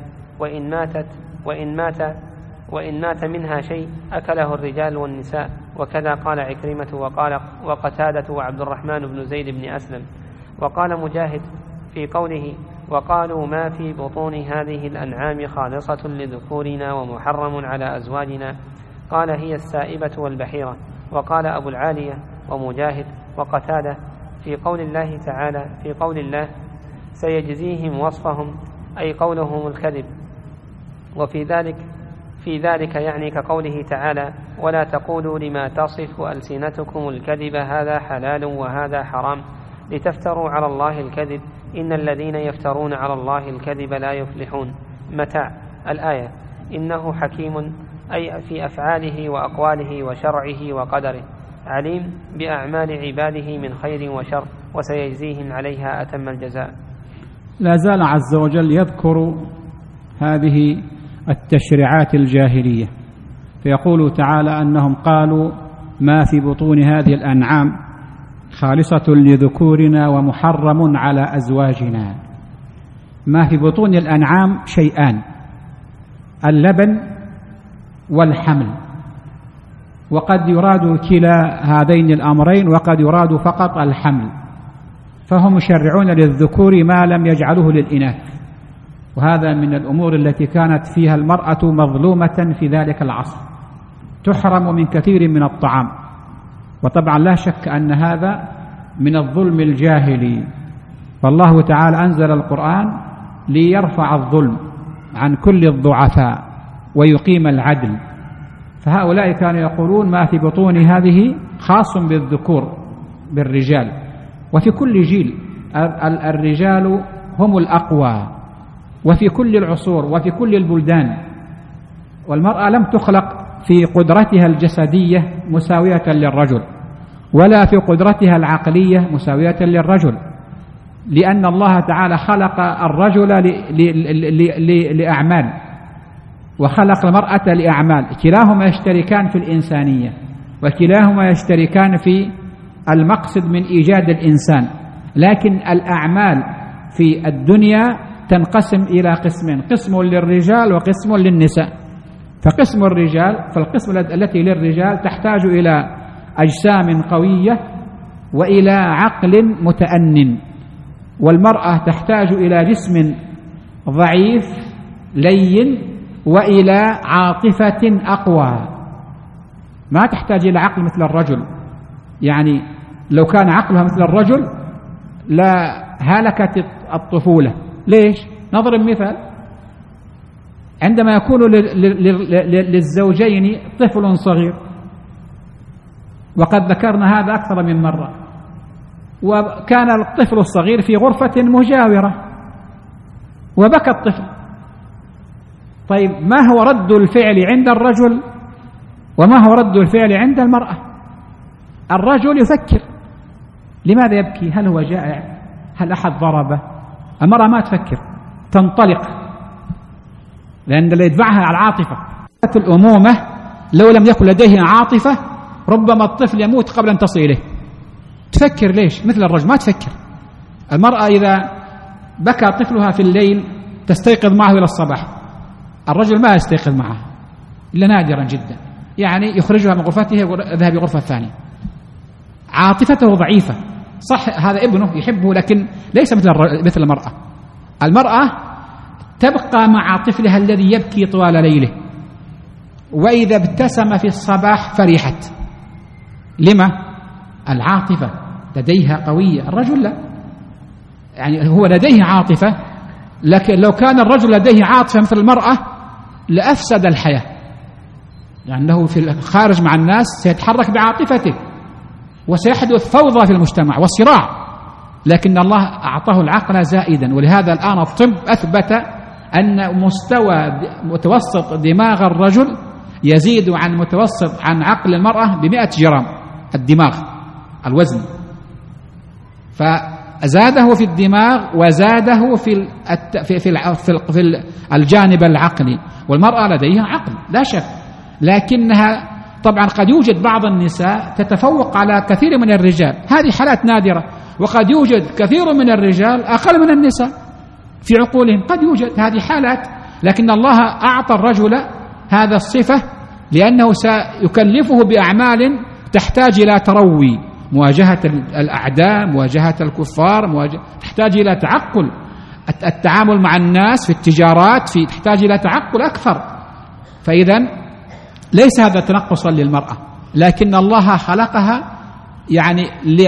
وإن مات منها شيء أكله الرجال والنساء. وكذا قال عكرمة وقتادة وعبد الرحمن بن زيد بن أسلم. وقال مجاهد في قوله: وقالوا ما في بطون هذه الأنعام خالصة لذكورنا ومحرم على أزواجنا، قال: هي السائبة والبحيرة. وقال أبو العالية ومجاهد وقتادة في قول الله تعالى: في قول الله سيجزيهم وصفهم، أي قولهم الكذب. وفي ذلك يعني كقوله تعالى: ولا تقولوا لما تصف ألسنتكم الكذب هذا حلال وهذا حرام لتفتروا على الله الكذب إن الذين يفترون على الله الكذب لا يفلحون. متاع، الآية. إنه حكيم، أي في أفعاله وأقواله وشرعه وقدره، عليم بأعمال عباده من خير وشر، وسيجزيهم عليها أتم الجزاء. لا زال عز وجل يذكر هذه التشريعات الجاهلية، فيقول تعالى أنهم قالوا ما في بطون هذه الأنعام خالصة لذكورنا ومحرم على أزواجنا. ما في بطون الأنعام شيئان: اللبن والحمل، وقد يراد كلا هذين الأمرين وقد يراد فقط الحمل، فهم يشرعون للذكور ما لم يجعلوه للإناث. وهذا من الأمور التي كانت فيها المرأة مظلومة في ذلك العصر، تحرم من كثير من الطعام. وطبعا لا شك أن هذا من الظلم الجاهلي، فالله تعالى أنزل القرآن ليرفع الظلم عن كل الضعفاء ويقيم العدل. فهؤلاء كانوا يقولون ما في بطون هذه خاص بالذكور بالرجال، وفي كل جيل الرجال هم الأقوى، وفي كل العصور وفي كل البلدان. والمرأة لم تخلق في قدرتها الجسدية مساوية للرجل، ولا في قدرتها العقلية مساوية للرجل، لأن الله تعالى خلق الرجل لأعمال، وخلق المرأة لأعمال، كلاهما يشتركان في الإنسانية، وكلاهما يشتركان في المقصد من إيجاد الإنسان، لكن الأعمال في الدنيا تنقسم إلى قسمين، قسم للرجال وقسم للنساء. فقسم الرجال، فالقسم التي للرجال تحتاج إلى أجسام قوية وإلى عقل متأنن، والمرأة تحتاج إلى جسم ضعيف لين وإلى عاطفة أقوى، ما تحتاج إلى عقل مثل الرجل. يعني لو كان عقلها مثل الرجل لا هلكت الطفولة. ليش؟ نضرب مثال، عندما يكون للزوجين طفل صغير، وقد ذكرنا هذا أكثر من مرة، وكان الطفل الصغير في غرفة مجاورة وبكى الطفل، طيب ما هو رد الفعل عند الرجل وما هو رد الفعل عند المرأة؟ الرجل يفكر لماذا يبكي، هل هو جائع، هل أحد ضربه؟ المرأة ما تفكر، تنطلق، لأن اللي يدفعها على العاطفة. الأمومة لو لم يكن لديه عاطفة ربما الطفل يموت قبل أن تصل إليه. تفكر ليش؟ مثل الرجل ما تفكر. المرأة إذا بكى طفلها في الليل تستيقظ معه إلى الصباح، الرجل ما يستيقظ معه إلا نادرا جدا، يعني يخرجها من غرفته ويذهب غرفة ثانية. عاطفته ضعيفة، صح هذا ابنه يحبه لكن ليس مثل المرأة. المرأة تبقى مع طفلها الذي يبكي طوال ليله، وإذا ابتسم في الصباح فرحت. لما؟ العاطفة لديها قوية، الرجل لا، يعني هو لديه عاطفة، لكن لو كان الرجل لديه عاطفة مثل المرأة لأفسد الحياة، لأنه في الخارج مع الناس سيتحرك بعاطفته وسيحدث فوضى في المجتمع وصراع، لكن الله أعطاه العقل زائدا. ولهذا الآن الطب أثبت أن متوسط دماغ الرجل يزيد عن عقل المرأة ب100 جرام، الدماغ الوزن، فزاده في الدماغ وزاده في الجانب العقلي. والمرأة لديها عقل لا شك، لكنها طبعا قد يوجد بعض النساء تتفوق على كثير من الرجال، هذه حالات نادرة، وقد يوجد كثير من الرجال أقل من النساء في عقولهم، قد يوجد هذه حالات، لكن الله أعطى الرجل هذا الصفة لأنه سيكلفه بأعمال تحتاج إلى تروي، مواجهة الأعداء، مواجهة الكفار، تحتاج إلى تعقل، التعامل مع الناس في التجارات تحتاج إلى تعقل أكثر. فإذا ليس هذا تنقصا للمرأة، لكن الله خلقها يعني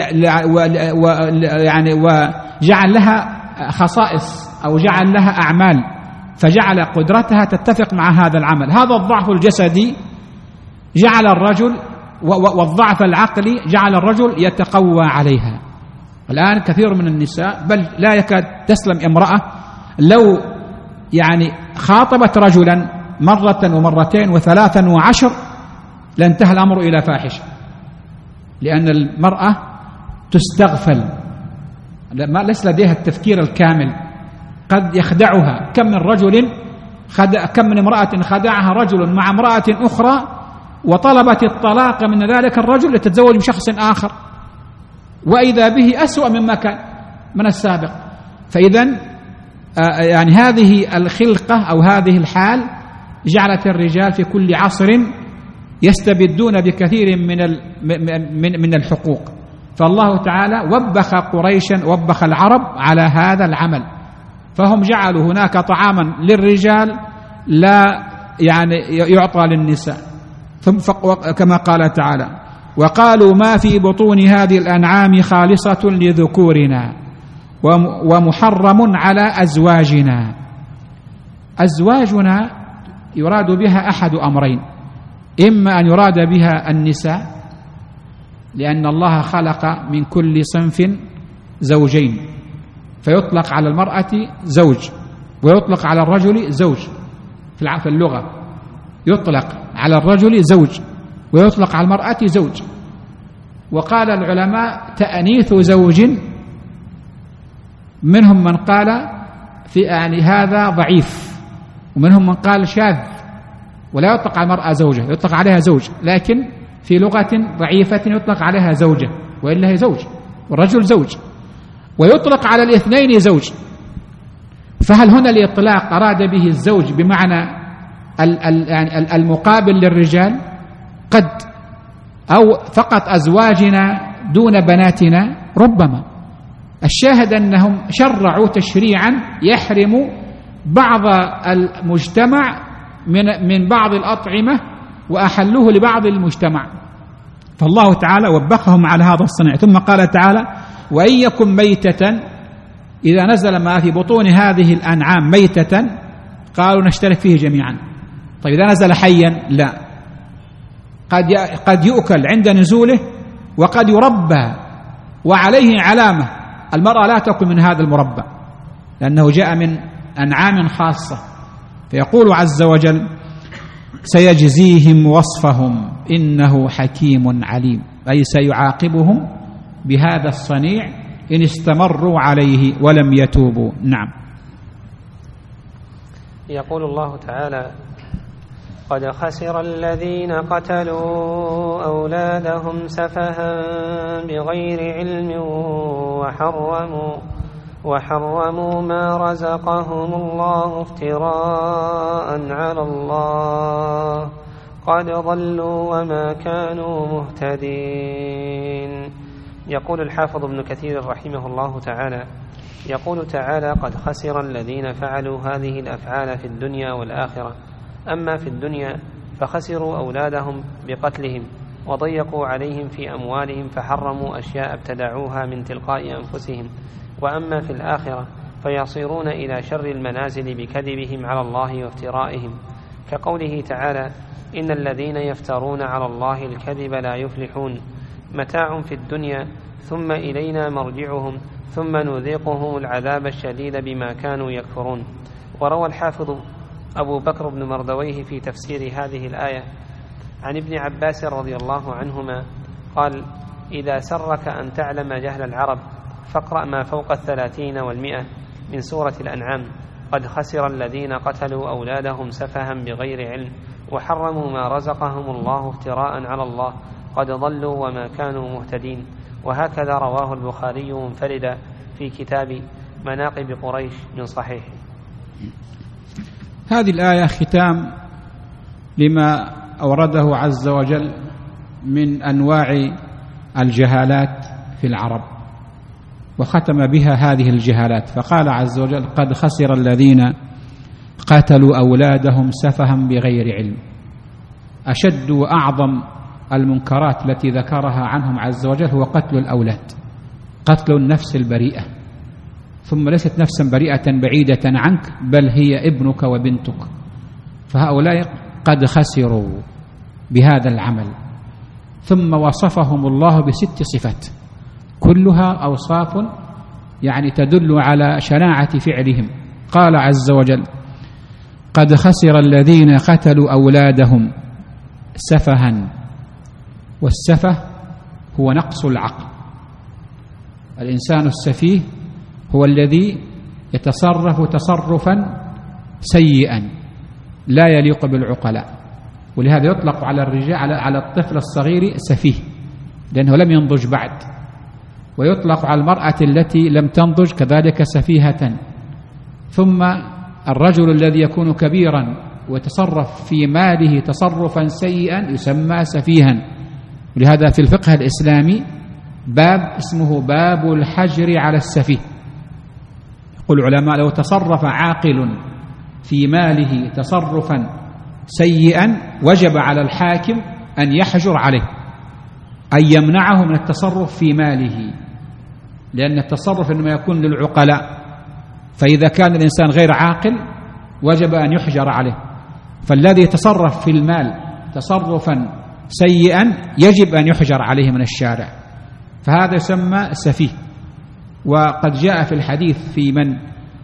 وجعل لها خصائص أو جعل لها أعمال، فجعل قدرتها تتفق مع هذا العمل. هذا الضعف الجسدي جعل الرجل والضعف العقلي جعل الرجل يتقوى عليها. الآن كثير من النساء بل لا يكاد تسلم امرأة لو يعني خاطبت رجلا مرة ومرتين وثلاثا وعشر لانتهى الأمر إلى فاحشة، لأن المرأة تستغفل، ليس لديها التفكير الكامل، قد يخدعها. كم من امرأة خدعها رجل مع امرأة أخرى وطلبت الطلاق من ذلك الرجل لتتزوج بشخص آخر، وإذا به أسوأ مما كان من السابق. فإذا يعني هذه الخلقة أو هذه الحال جعلت الرجال في كل عصر يستبدون بكثير من الحقوق. فالله تعالى وبخ قريشا وبخ العرب على هذا العمل، فهم جعلوا هناك طعاما للرجال لا يعني يعطى للنساء، كما قال تعالى: وقالوا ما في بطون هذه الأنعام خالصة لذكورنا ومحرم على أزواجنا. أزواجنا يراد بها أحد أمرين، إما أن يراد بها النساء لأن الله خلق من كل صنف زوجين، فيطلق على المرأة زوج ويطلق على الرجل زوج. في اللغة يطلق على الرجل زوج ويطلق على المرأة زوج. وقال العلماء تأنيث زوج، منهم من قال في يعني هذا ضعيف، ومنهم من قال شاذ، ولا يطلق على المرأة زوجة، يطلق عليها زوج، لكن في لغة ضعيفة يطلق عليها زوجة، وإلا هي زوج، والرجل زوج، ويطلق على الاثنين زوج. فهل هنا الإطلاق أراد به الزوج بمعنى المقابل للرجال قد، أو فقط أزواجنا دون بناتنا ربما. الشاهد أنهم شرعوا تشريعا يحرم بعض المجتمع من بعض الأطعمة وأحلوه لبعض المجتمع. فالله تعالى وبخهم على هذا الصنيع. ثم قال تعالى: وإن يكن ميتة، إذا نزل ما في بطون هذه الأنعام ميتة قالوا نشترك فيه جميعا. طيب إذا نزل حيا لا، قد يؤكل عند نزوله وقد يربى وعليه علامة. المرأة لا تأكل من هذا المربى لأنه جاء من أنعام خاصة. فيقول عز وجل: سيجزيهم وصفهم إنه حكيم عليم، أي سيعاقبهم بهذا الصنيع إن استمروا عليه ولم يتوبوا. نعم. يقول الله تعالى: قد خسر الذين قتلوا أولادهم سفها بغير علم وحرموا ما رزقهم الله افتراء على الله قد ضلوا وما كانوا مهتدين. يقول الحافظ ابن كثير رحمه الله تعالى: يقول تعالى: قد خسر الذين فعلوا هذه الأفعال في الدنيا والآخرة. أما في الدنيا فخسروا أولادهم بقتلهم وضيقوا عليهم في أموالهم فحرموا أشياء ابتدعوها من تلقاء أنفسهم. وأما في الآخرة فيصيرون إلى شر المنازل بكذبهم على الله وافترائهم، كقوله تعالى: إن الذين يفترون على الله الكذب لا يفلحون، متاع في الدنيا ثم إلينا مرجعهم ثم نذيقهم العذاب الشديد بما كانوا يكفرون. وروى الحافظ أبو بكر بن مردويه في تفسير هذه الآية عن ابن عباس رضي الله عنهما قال: إذا سرك أن تعلم جهل العرب فاقرأ ما فوق 30 و100 من سورة الأنعام: قد خسر الذين قتلوا أولادهم سفها بغير علم وحرموا ما رزقهم الله افتراء على الله قد ضلوا وما كانوا مهتدين. وهكذا رواه البخاري منفردا في كتاب مناقب قريش من صحيحه. هذه الآية ختام لما أورده عز وجل من أنواع الجهالات في العرب، وختم بها هذه الجهالات فقال عز وجل: قد خسر الذين قتلوا أولادهم سفها بغير علم. أشد وأعظم المنكرات التي ذكرها عنهم عز وجل هو قتل الأولاد، قتل النفس البريئة، ثم ليست نفسا بريئة بعيدة عنك بل هي ابنك وبنتك. فهؤلاء قد خسروا بهذا العمل. ثم وصفهم الله ب6 صفات كلها أوصاف يعني تدل على شناعة فعلهم. قال عز وجل: قد خسر الذين قتلوا أولادهم سفها. والسفه هو نقص العقل. الإنسان السفيه هو الذي يتصرف تصرفا سيئا لا يليق بالعقلاء، ولهذا يطلق على الرجال على الطفل الصغير سفيه لأنه لم ينضج بعد، ويطلق على المرأة التي لم تنضج كذلك سفيهة. ثم الرجل الذي يكون كبيرا ويتصرف في ماله تصرفا سيئا يسمى سفيها. ولهذا في الفقه الإسلامي باب اسمه باب الحجر على السفيه. يقول العلماء: لو تصرف عاقل في ماله تصرفا سيئا وجب على الحاكم أن يحجر عليه، أن يمنعه من التصرف في ماله، لأن التصرف إنما يكون للعقلاء، فإذا كان الإنسان غير عاقل وجب أن يحجر عليه. فالذي يتصرف في المال تصرفا سيئا يجب أن يحجر عليه من الشارع، فهذا يسمى سفيه. وقد جاء في الحديث في من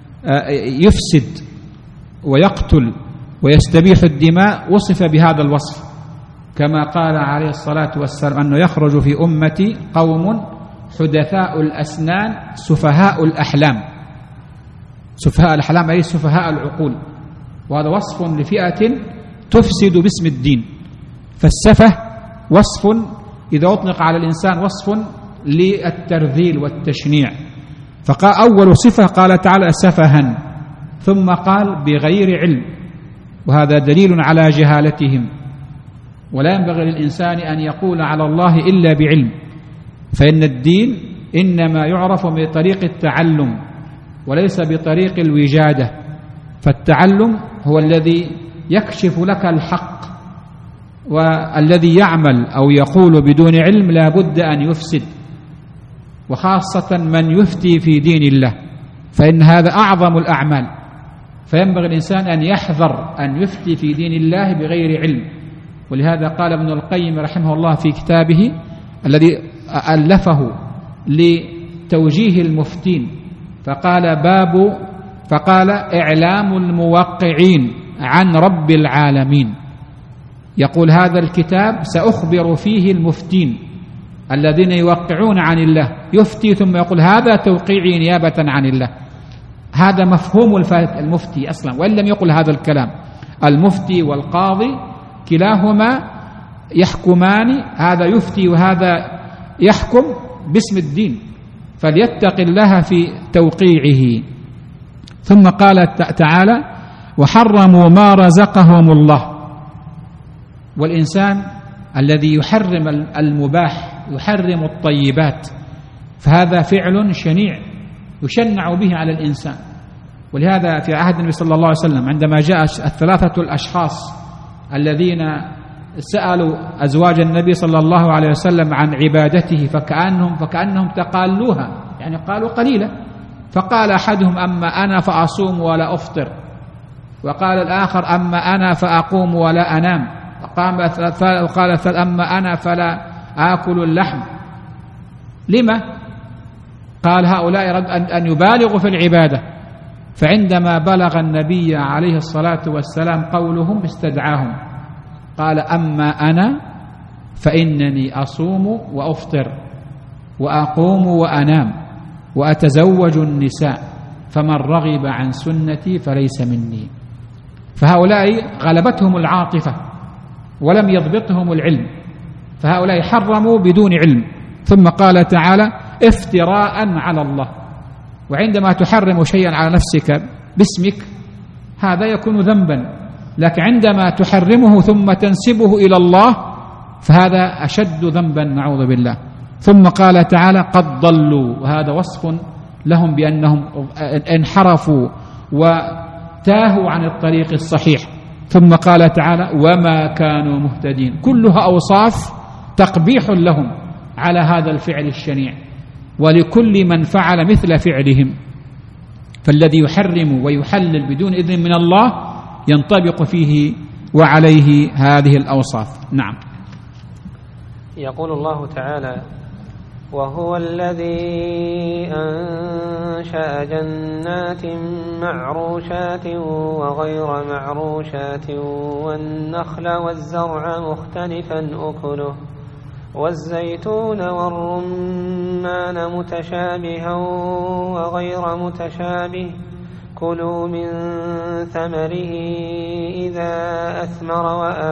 يفسد ويقتل ويستبيح الدماء وصف بهذا الوصف، كما قال عليه الصلاة والسلام أنه يخرج في أمتي قوم حدثاء الأسنان سفهاء الأحلام. سفهاء الأحلام أي سفهاء العقول، وهذا وصف لفئة تفسد باسم الدين. فالسفه وصف إذا أطلق على الإنسان وصف للترذيل والتشنيع، فقال أول صفة قال تعالى سفها، ثم قال بغير علم، وهذا دليل على جهالتهم. ولا ينبغي للإنسان أن يقول على الله إلا بعلم، فإن الدين إنما يعرف بطريق التعلم وليس بطريق الوجادة. فالتعلم هو الذي يكشف لك الحق، والذي يعمل أو يقول بدون علم لا بد أن يفسد، وخاصة من يفتي في دين الله، فإن هذا أعظم الأعمال. فينبغي الإنسان أن يحذر أن يفتي في دين الله بغير علم. ولهذا قال ابن القيم رحمه الله في كتابه الذي ألفه لتوجيه المفتين، فقال إعلام الموقعين عن رب العالمين. يقول هذا الكتاب سأخبر فيه المفتين الذين يوقعون عن الله، يفتي ثم يقول هذا توقيعي نيابة عن الله. هذا مفهوم المفتي أصلا، وإن لم يقل هذا الكلام. المفتي والقاضي كلاهما يحكمان، هذا يفتي وهذا يحكم باسم الدين، فليتق الله في توقيعه. ثم قال تعالى وحرموا ما رزقهم الله. والإنسان الذي يحرم المباح يحرم الطيبات، فهذا فعل شنيع يشنع به على الإنسان. ولهذا في عهد النبي صلى الله عليه وسلم عندما جاء الثلاثة الأشخاص الذين سألوا أزواج النبي صلى الله عليه وسلم عن عبادته فكأنهم تقالوها، يعني قالوا قليلا. فقال أحدهم أما أنا فأصوم ولا أفطر، وقال الآخر أما أنا فأقوم ولا أنام، وقال أما أنا فلا آكل اللحم. لما؟ قال هؤلاء يرد أن يبالغوا في العبادة. فعندما بلغ النبي عليه الصلاة والسلام قولهم استدعاهم، قال أما أنا فإنني أصوم وأفطر وأقوم وأنام وأتزوج النساء، فمن رغب عن سنتي فليس مني. فهؤلاء غلبتهم العاطفة ولم يضبطهم العلم، فهؤلاء حرموا بدون علم. ثم قال تعالى افتراء على الله. وعندما تحرم شيئا على نفسك باسمك هذا يكون ذنبا، لكن عندما تحرمه ثم تنسبه إلى الله فهذا أشد ذنبا نعوذ بالله. ثم قال تعالى قد ضلوا، وهذا وصف لهم بأنهم انحرفوا وتاهوا عن الطريق الصحيح. ثم قال تعالى وما كانوا مهتدين. كلها أوصاف تقبيح لهم على هذا الفعل الشنيع، ولكل من فعل مثل فعلهم. فالذي يحرم ويحلل بدون إذن من الله ينطبق فيه وعليه هذه الأوصاف. نعم. يقول الله تعالى وهو الذي أنشأ جنات معروشات وغير معروشات والنخل والزرع مختلفا أكله والزيتون والرمان متشابها وغير متشابه كلوا من ثمره إذا أثمر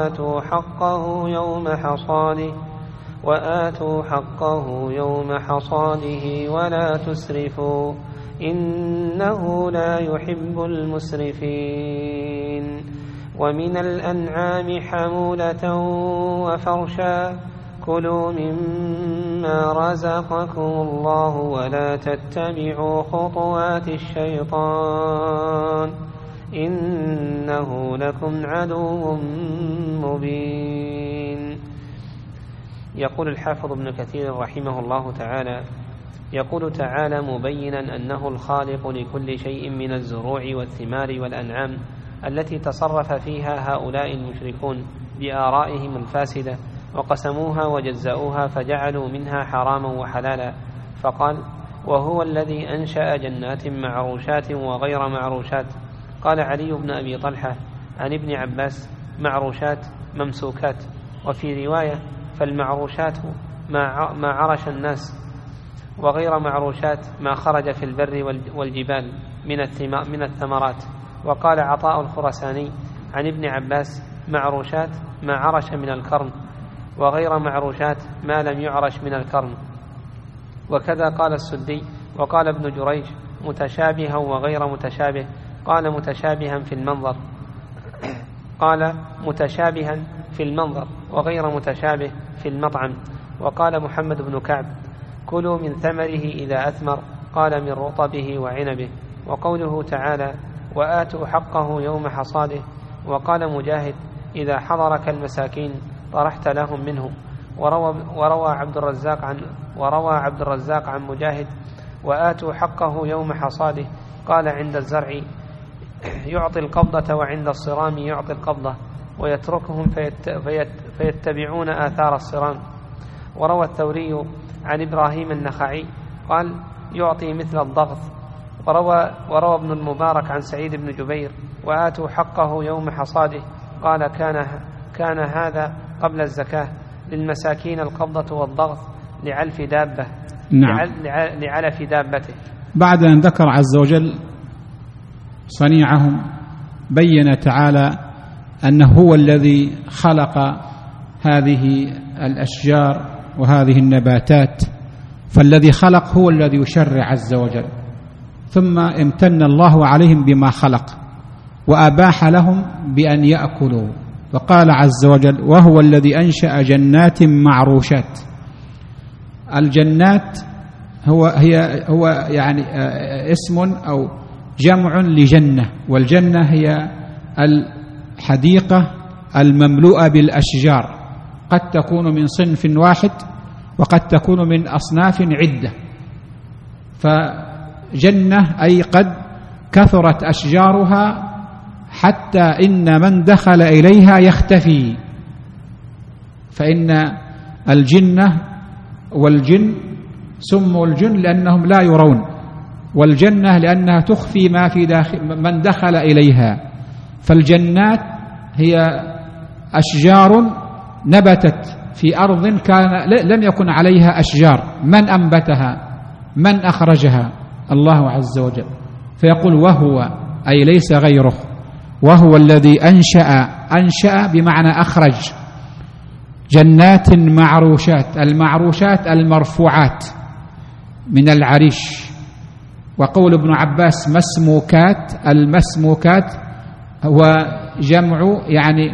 وآتوا حقه يوم حصاده ولا تسرفوا إنه لا يحب المسرفين. ومن الأنعام حمولة وفرشا كلوا مما رزقكم الله ولا تتبعوا خطوات الشيطان إنه لكم عدو مبين. يقول الحافظ ابن كثير رحمه الله تعالى يقول تعالى مبينا أنه الخالق لكل شيء من الزروع والثمار والأنعام التي تصرف فيها هؤلاء المشركون بآرائهم الفاسدة وقسموها وجزأوها فجعلوا منها حراما وحلالا. فقال وهو الذي أنشأ جنات معروشات وغير معروشات. قال علي بن أبي طلحة عن ابن عباس معروشات ممسوكات. وفي رواية فالمعروشات ما عرش الناس، وغير معروشات ما خرج في البر والجبال من الثمرات. وقال عطاء الخرساني عن ابن عباس معروشات ما عرش من الكرم، وغير معروشات ما لم يعرش من الكرم. وكذا قال السدي. وقال ابن جريج: متشابها وغير متشابه. قال: متشابها في المنظر. قال: متشابها في المنظر وغير متشابه في المطعم. وقال محمد بن كعب: كلوا من ثمره إذا أثمر. قال: من رطبه وعنبه. وقوله تعالى: وآتوا حقه يوم حصاده. وقال مجاهد: إذا حضرك المساكين طرحت لهم منه. وروى عبد الرزاق عن مجاهد: وآتوا حقه يوم حصاده. قال: عند الزرع يعطي القبضة، وعند الصرام يعطي القبضة، ويتركهم فيتبعون آثار الصرام. وروى الثوري عن إبراهيم النخعي قال: يعطي مثل الضغط. وروى ابن المبارك عن سعيد بن جبير: وآتوا حقه يوم حصاده. قال: كان هذا قبل الزكاة، للمساكين القبضة والضغط لعلف دابة. نعم. لعلف دابته. بعد أن ذكر عز وجل صنيعهم، بين تعالى أنه هو الذي خلق هذه الأشجار وهذه النباتات، فالذي خلق هو الذي يشرع عز وجل. ثم امتن الله عليهم بما خلق وأباح لهم بأن يأكلوا، فقال عز وجل: وهو الذي أنشأ جنات معروشات. الجنات هو يعني اسم أو جمع لجنة، والجنة هي الحديقة المملوءة بالأشجار، قد تكون من صنف واحد وقد تكون من أصناف عدة. فجنة أي قد كثرت أشجارها حتى إن من دخل إليها يختفي. فإن الجنة والجن سموا الجن لأنهم لا يرون، والجنة لأنها تخفي ما في داخل من دخل إليها. فالجنات هي أشجار نبتت في أرض لم يكن عليها أشجار. من أنبتها؟ من أخرجها؟ الله عز وجل. فيقول: وهو أي ليس غيره، وهو الذي أنشأ بمعنى أخرج جنات معروشات. المعروشات المرفوعات من العريش. وقول ابن عباس مسموكات، المسموكات هو جمع يعني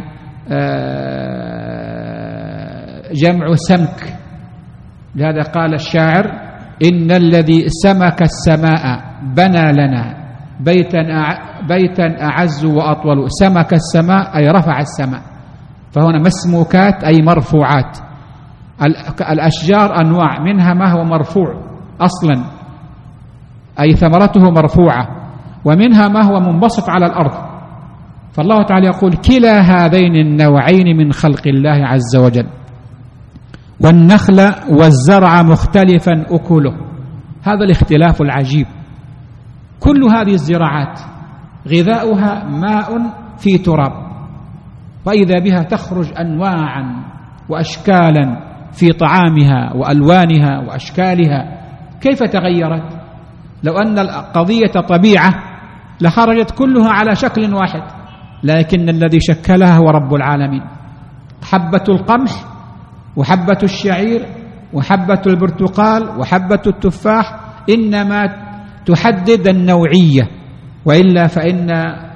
جمع سمك. لهذا قال الشاعر: إن الذي سمك السماء بنى لنا بيتا أعز وأطول. سمك السماء أي رفع السماء، فهنا مسموكات أي مرفوعات. الأشجار أنواع، منها ما هو مرفوع أصلا أي ثمرته مرفوعة، ومنها ما هو منبسط على الأرض. فالله تعالى يقول: كلا هذين النوعين من خلق الله عز وجل. والنخل والزرع مختلفا أكله. هذا الاختلاف العجيب. كل هذه الزراعات غذاؤها ماء في تراب، وإذا بها تخرج أنواعا وأشكالا في طعامها وألوانها وأشكالها. كيف تغيرت؟ لو أن القضية طبيعة لخرجت كلها على شكل واحد، لكن الذي شكلها هو رب العالمين. حبة القمح وحبة الشعير وحبة البرتقال وحبة التفاح إنما تحدد النوعية، وإلا فإن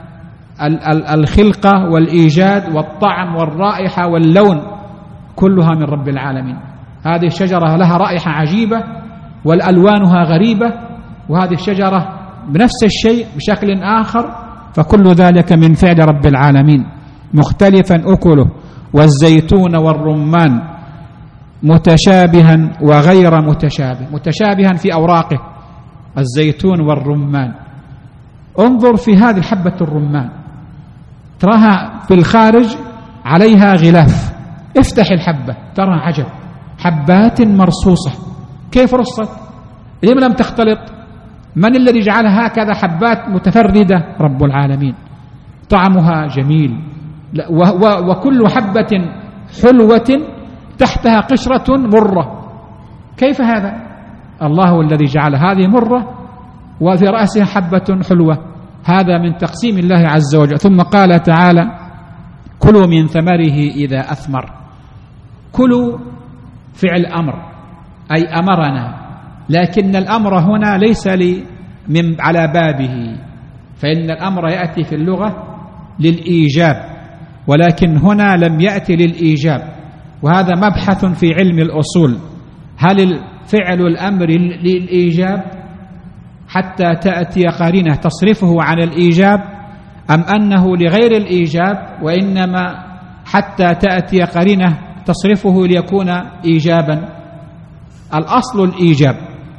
الخلقة والإيجاد والطعم والرائحة واللون كلها من رب العالمين. هذه الشجرة لها رائحة عجيبة والألوانها غريبة، وهذه الشجرة بنفس الشيء بشكل آخر، فكل ذلك من فعل رب العالمين. مختلفا أكله. والزيتون والرمان متشابها وغير متشابه. متشابها في أوراقه الزيتون والرمان. انظر في هذه حبة الرمان، تراها في الخارج عليها غلاف، افتح الحبة ترى عجب، حبات مرصوصة. كيف رصت؟ لم لم تختلط؟ من الذي جعلها هكذا حبات متفردة؟ رب العالمين. طعمها جميل، وكل حبة حلوة تحتها قشرة مرة. كيف هذا؟ الله الذي جعل هذه مرة وفي رأسها حبة حلوة. هذا من تقسيم الله عز وجل. ثم قال تعالى: كلوا من ثمره إذا أثمر. كلوا فعل أمر أي أمرنا، لكن الأمر هنا ليس من على بابه، فإن الأمر يأتي في اللغة للإيجاب، ولكن هنا لم يأتي للإيجاب، وهذا مبحث في علم الأصول. هل فعل الأمر للإيجاب حتى تأتي قرينة تصرفه عن الإيجاب، أم أنه لغير الإيجاب وإنما حتى تأتي قرينة تصرفه ليكون إيجابا؟ الأصل الإيجاب،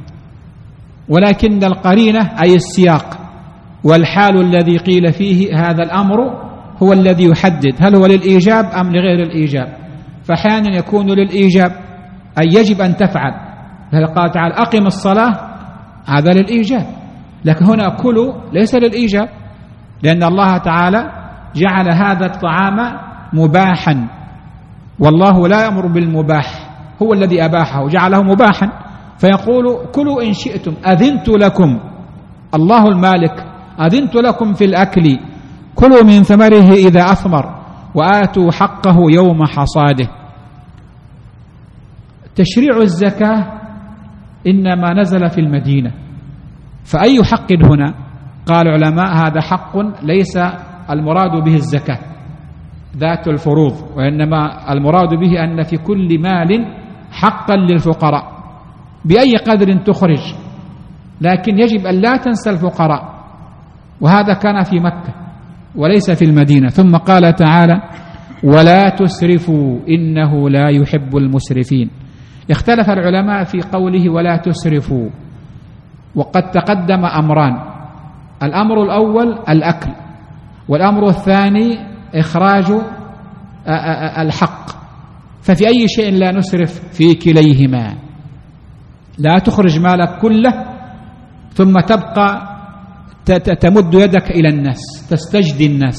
ولكن القرينة أي السياق والحال الذي قيل فيه هذا الأمر هو الذي يحدد هل هو للإيجاب أم لغير الإيجاب. فأحيانا يكون للإيجاب أي يجب أن تفعل، قال تعالى أقم الصلاة، هذا للإيجاب، لكن هنا كلوا ليس للإيجاب، لأن الله تعالى جعل هذا الطعام مباحا، والله لا يأمر بالمباح، هو الذي أباحه جعله مباحا، فيقول كلوا إن شئتم، أذنت لكم، الله المالك أذنت لكم في الأكل، كلوا من ثمره إذا أثمر وآتوا حقه يوم حصاده. تشريع الزكاة إنما نزل في المدينة، فأي حق هنا؟ قال العلماء هذا حق ليس المراد به الزكاة ذات الفروض، وإنما المراد به أن في كل مال حقا للفقراء بأي قدر تخرج، لكن يجب أن لا تنسى الفقراء، وهذا كان في مكة وليس في المدينة. ثم قال تعالى ولا تسرفوا إنه لا يحب المسرفين. اختلف العلماء في قوله ولا تسرفوا، وقد تقدم أمران، الأمر الأول الأكل، والأمر الثاني إخراج الحق، ففي أي شيء لا نسرف في كليهما، لا تخرج مالك كله ثم تبقى تمد يدك إلى الناس تستجدي الناس،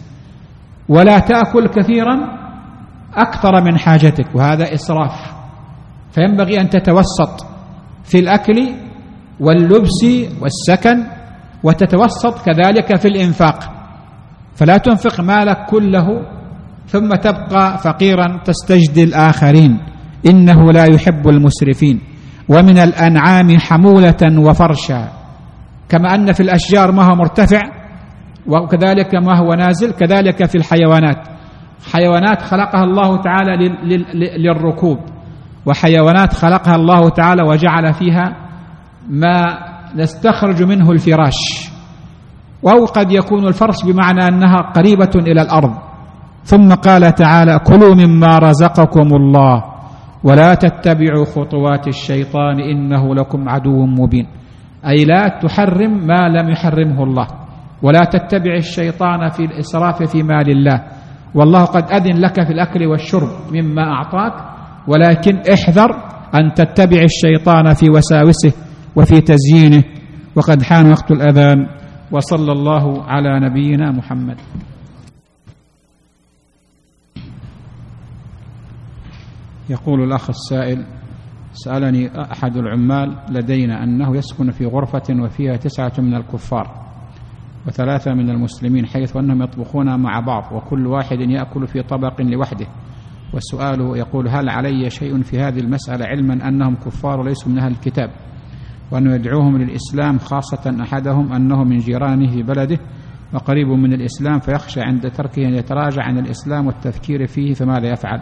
ولا تأكل كثيرا أكثر من حاجتك، وهذا إسراف. فينبغي أن تتوسط في الأكل واللبس والسكن، وتتوسط كذلك في الإنفاق، فلا تنفق مالك كله ثم تبقى فقيرا تستجدي الآخرين، إنه لا يحب المسرفين. ومن الأنعام حمولة وفرشا، كما أن في الأشجار ما هو مرتفع وكذلك ما هو نازل، كذلك في الحيوانات، حيوانات خلقها الله تعالى للركوب، وحيوانات خلقها الله تعالى وجعل فيها ما نستخرج منه الفراش، أو قد يكون الفرش بمعنى أنها قريبة إلى الأرض. ثم قال تعالى كلوا مما رزقكم الله ولا تتبعوا خطوات الشيطان إنه لكم عدو مبين، أي لا تحرم ما لم يحرمه الله، ولا تتبع الشيطان في الإسراف في مال الله، والله قد أذن لك في الأكل والشرب مما أعطاك، ولكن احذر أن تتبع الشيطان في وساوسه وفي تزيينه. وقد حان وقت الأذان، وصلى الله على نبينا محمد. يقول الأخ السائل سألني أحد العمال لدينا أنه يسكن في غرفة وفيها 9 من الكفار و3 من المسلمين، حيث أنهم يطبخون مع بعض وكل واحد يأكل في طبق لوحده، والسؤال يقول هل علي شيء في هذه المسألة علما أنهم كفار وليسوا من أهل الكتاب، وأنه يدعوهم للإسلام، خاصة أحدهم أنه من جيرانه في بلده وقريب من الإسلام، فيخشى عند تركه أن يتراجع عن الإسلام والتفكير فيه، فماذا يفعل؟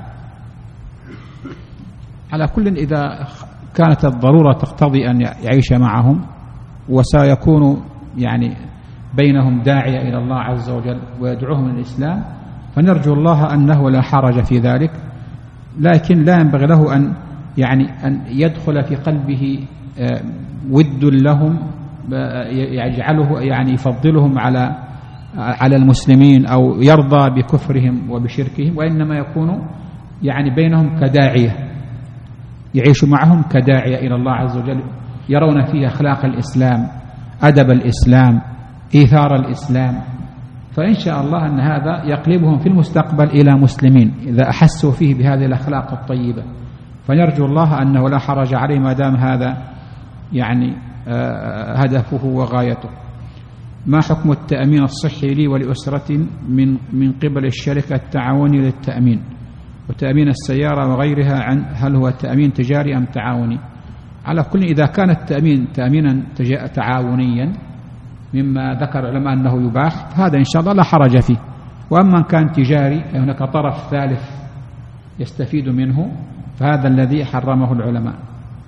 على كل إذا كانت الضرورة تقتضي أن يعيش معهم وسيكون يعني بينهم داعية إلى الله عز وجل ويدعوهم للإسلام، فنرجو الله أنه لا حرج في ذلك، لكن لا ينبغي له أن يدخل في قلبه ود لهم يجعله يفضلهم على المسلمين أو يرضى بكفرهم وبشركهم، وإنما يكون بينهم كداعية، يعيش معهم كداعية إلى الله عز وجل، يرون فيه أخلاق الإسلام، أدب الإسلام، إيثار الإسلام، فإن شاء الله أن هذا يقلبهم في المستقبل إلى مسلمين إذا أحسوا فيه بهذه الأخلاق الطيبة، فنرجو الله أنه لا حرج عليه ما دام هذا هدفه وغايته. ما حكم التأمين الصحي لي ولأسرة من قبل الشركة التعاوني للتأمين وتأمين السيارة وغيرها، هل هو تأمين تجاري أم تعاوني؟ على كل إذا كان التأمين تأمينا تعاونيا مما ذكر العلماء أنه يباح فهذا إن شاء الله لا حرج فيه. وأما كان تجاري هناك طرف ثالث يستفيد منه فهذا الذي حرمه العلماء.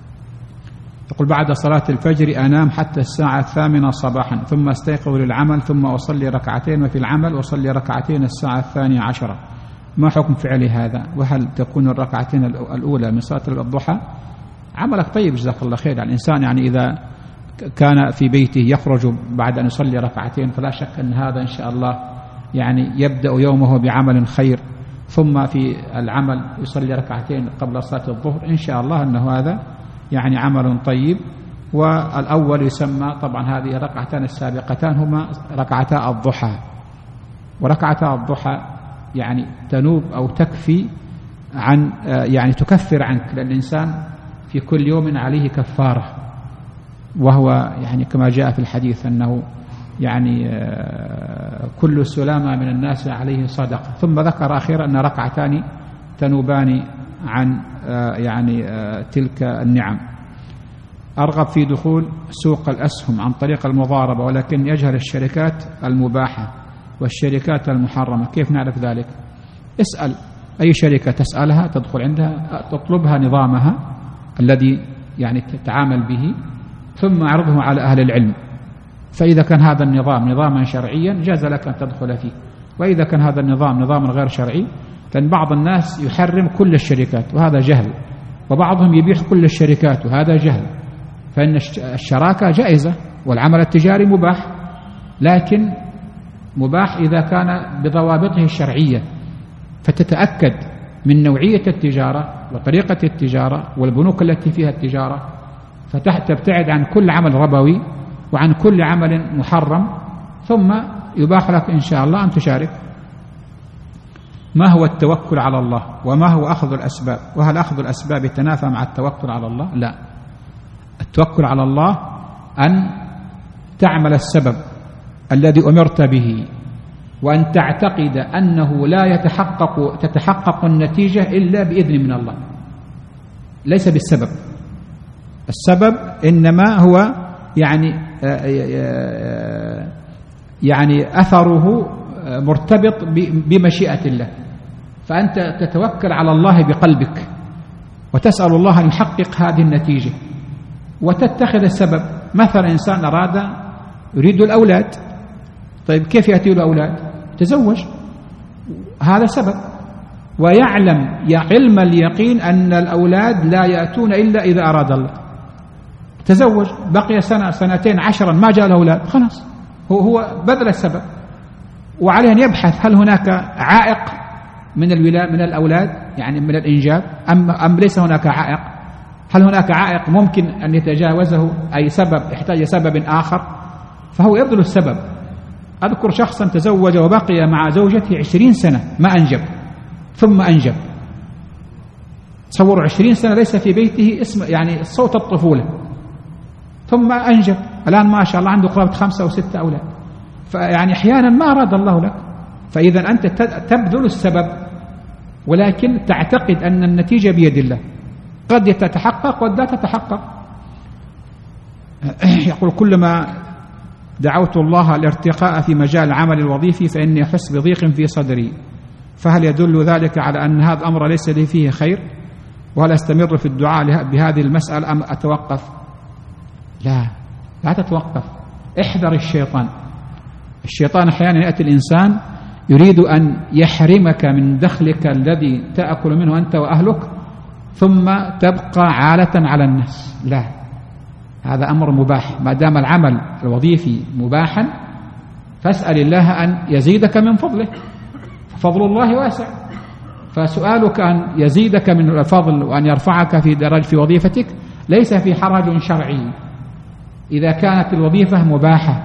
يقول بعد صلاة الفجر أنام حتى الساعة 8 صباحا ثم استيقظ للعمل ثم أصلي ركعتين وفي العمل أصلي ركعتين الساعة 12، ما حكم فعل هذا؟ وهل تكون الركعتين الأولى من صلاة الضحى؟ عملك طيب جزاك الله خير. الإنسان يعني إذا كان في بيته يخرج بعد أن يصلي ركعتين فلا شك أن هذا إن شاء الله يعني يبدأ يومه بعمل خير، ثم في العمل يصلي ركعتين قبل صلاة الظهر، إن شاء الله أنه هذا يعني عمل طيب. والأول يسمى طبعا هذه الركعتان السابقتان هما ركعتا الضحى، وركعتا الضحى يعني تنوب أو تكفي عن يعني تكفر عنك، لأن الإنسان في كل يوم عليه كفارة، وهو يعني كما جاء في الحديث أنه يعني كل سلامة من الناس عليه صدقة. ثم ذكر أخيرا أن ركعتان تنوبان عن يعني تلك النعم. أرغب في دخول سوق الأسهم عن طريق المضاربة ولكن يجهل الشركات المباحة والشركات المحرمة، كيف نعرف ذلك؟ اسأل أي شركة تسألها تدخل عندها تطلبها نظامها الذي يعني تتعامل به ثم أعرضه على أهل العلم، فإذا كان هذا النظام نظاما شرعيا جاز لك أن تدخل فيه، وإذا كان هذا النظام نظاما غير شرعي فإن بعض الناس يحرم كل الشركات وهذا جهل، وبعضهم يبيح كل الشركات وهذا جهل. فإن الشراكة جائزة والعمل التجاري مباح، لكن مباح إذا كان بضوابطه الشرعية، فتتأكد من نوعية التجارة وطريقة التجارة والبنوك التي فيها التجارة، فتبتعد عن كل عمل ربوي وعن كل عمل محرم، ثم يباح لك إن شاء الله أن تشارك. ما هو التوكل على الله وما هو أخذ الأسباب؟ وهل أخذ الأسباب يتنافى مع التوكل على الله؟ لا، التوكل على الله أن تعمل السبب الذي أمرت به وأن تعتقد أنه لا تتحقق النتيجة إلا بإذن من الله، ليس بالسبب. السبب إنما هو يعني أثره مرتبط بمشيئة الله، فأنت تتوكل على الله بقلبك وتسأل الله أن يحقق هذه النتيجة وتتخذ السبب. مثلا إنسان يريد الأولاد، طيب كيف يأتي له أولاد؟ تزوج، هذا سبب، ويعلم علم اليقين أن الأولاد لا يأتون إلا إذا أراد الله. تزوج، بقي سنة سنتين 10 ما جاء له أولاد، خلاص هو بذل السبب، وعليه أن يبحث هل هناك عائق من الأولاد يعني من الإنجاب أم ليس هناك عائق، هل هناك عائق ممكن أن يتجاوزه أي سبب يحتاج سبب آخر، فهو يبذل السبب. أذكر شخصا تزوج وبقي مع زوجته 20 سنة ما أنجب، ثم أنجب. تصوروا 20 سنة ليس في بيته اسم يعني صوت الطفولة، ثم أنجب، الآن ما شاء الله عنده قرابة 5 أو 6 أولاد. فيعني أحيانا ما أراد الله لك، فإذا أنت تبذل السبب ولكن تعتقد أن النتيجة بيد الله، قد تتحقق وقد لا تتحقق. يقول كلما دعوت الله الارتقاء في مجال العمل الوظيفي فإني أحس بضيق في صدري، فهل يدل ذلك على أن هذا الأمر ليس لي فيه خير؟ وهل أستمر في الدعاء بهذه المسألة أم أتوقف؟ لا تتوقف، احذر الشيطان. الشيطان أحيانا يأتي الإنسان يريد أن يحرمك من دخلك الذي تأكل منه أنت وأهلك ثم تبقى عالة على الناس. لا، هذا أمر مباح، ما دام العمل الوظيفي مباحا فاسأل الله أن يزيدك من فضله، ففضل الله واسع، فسؤالك أن يزيدك من الفضل وأن يرفعك في درجة في وظيفتك ليس في حرج شرعي إذا كانت الوظيفة مباحة.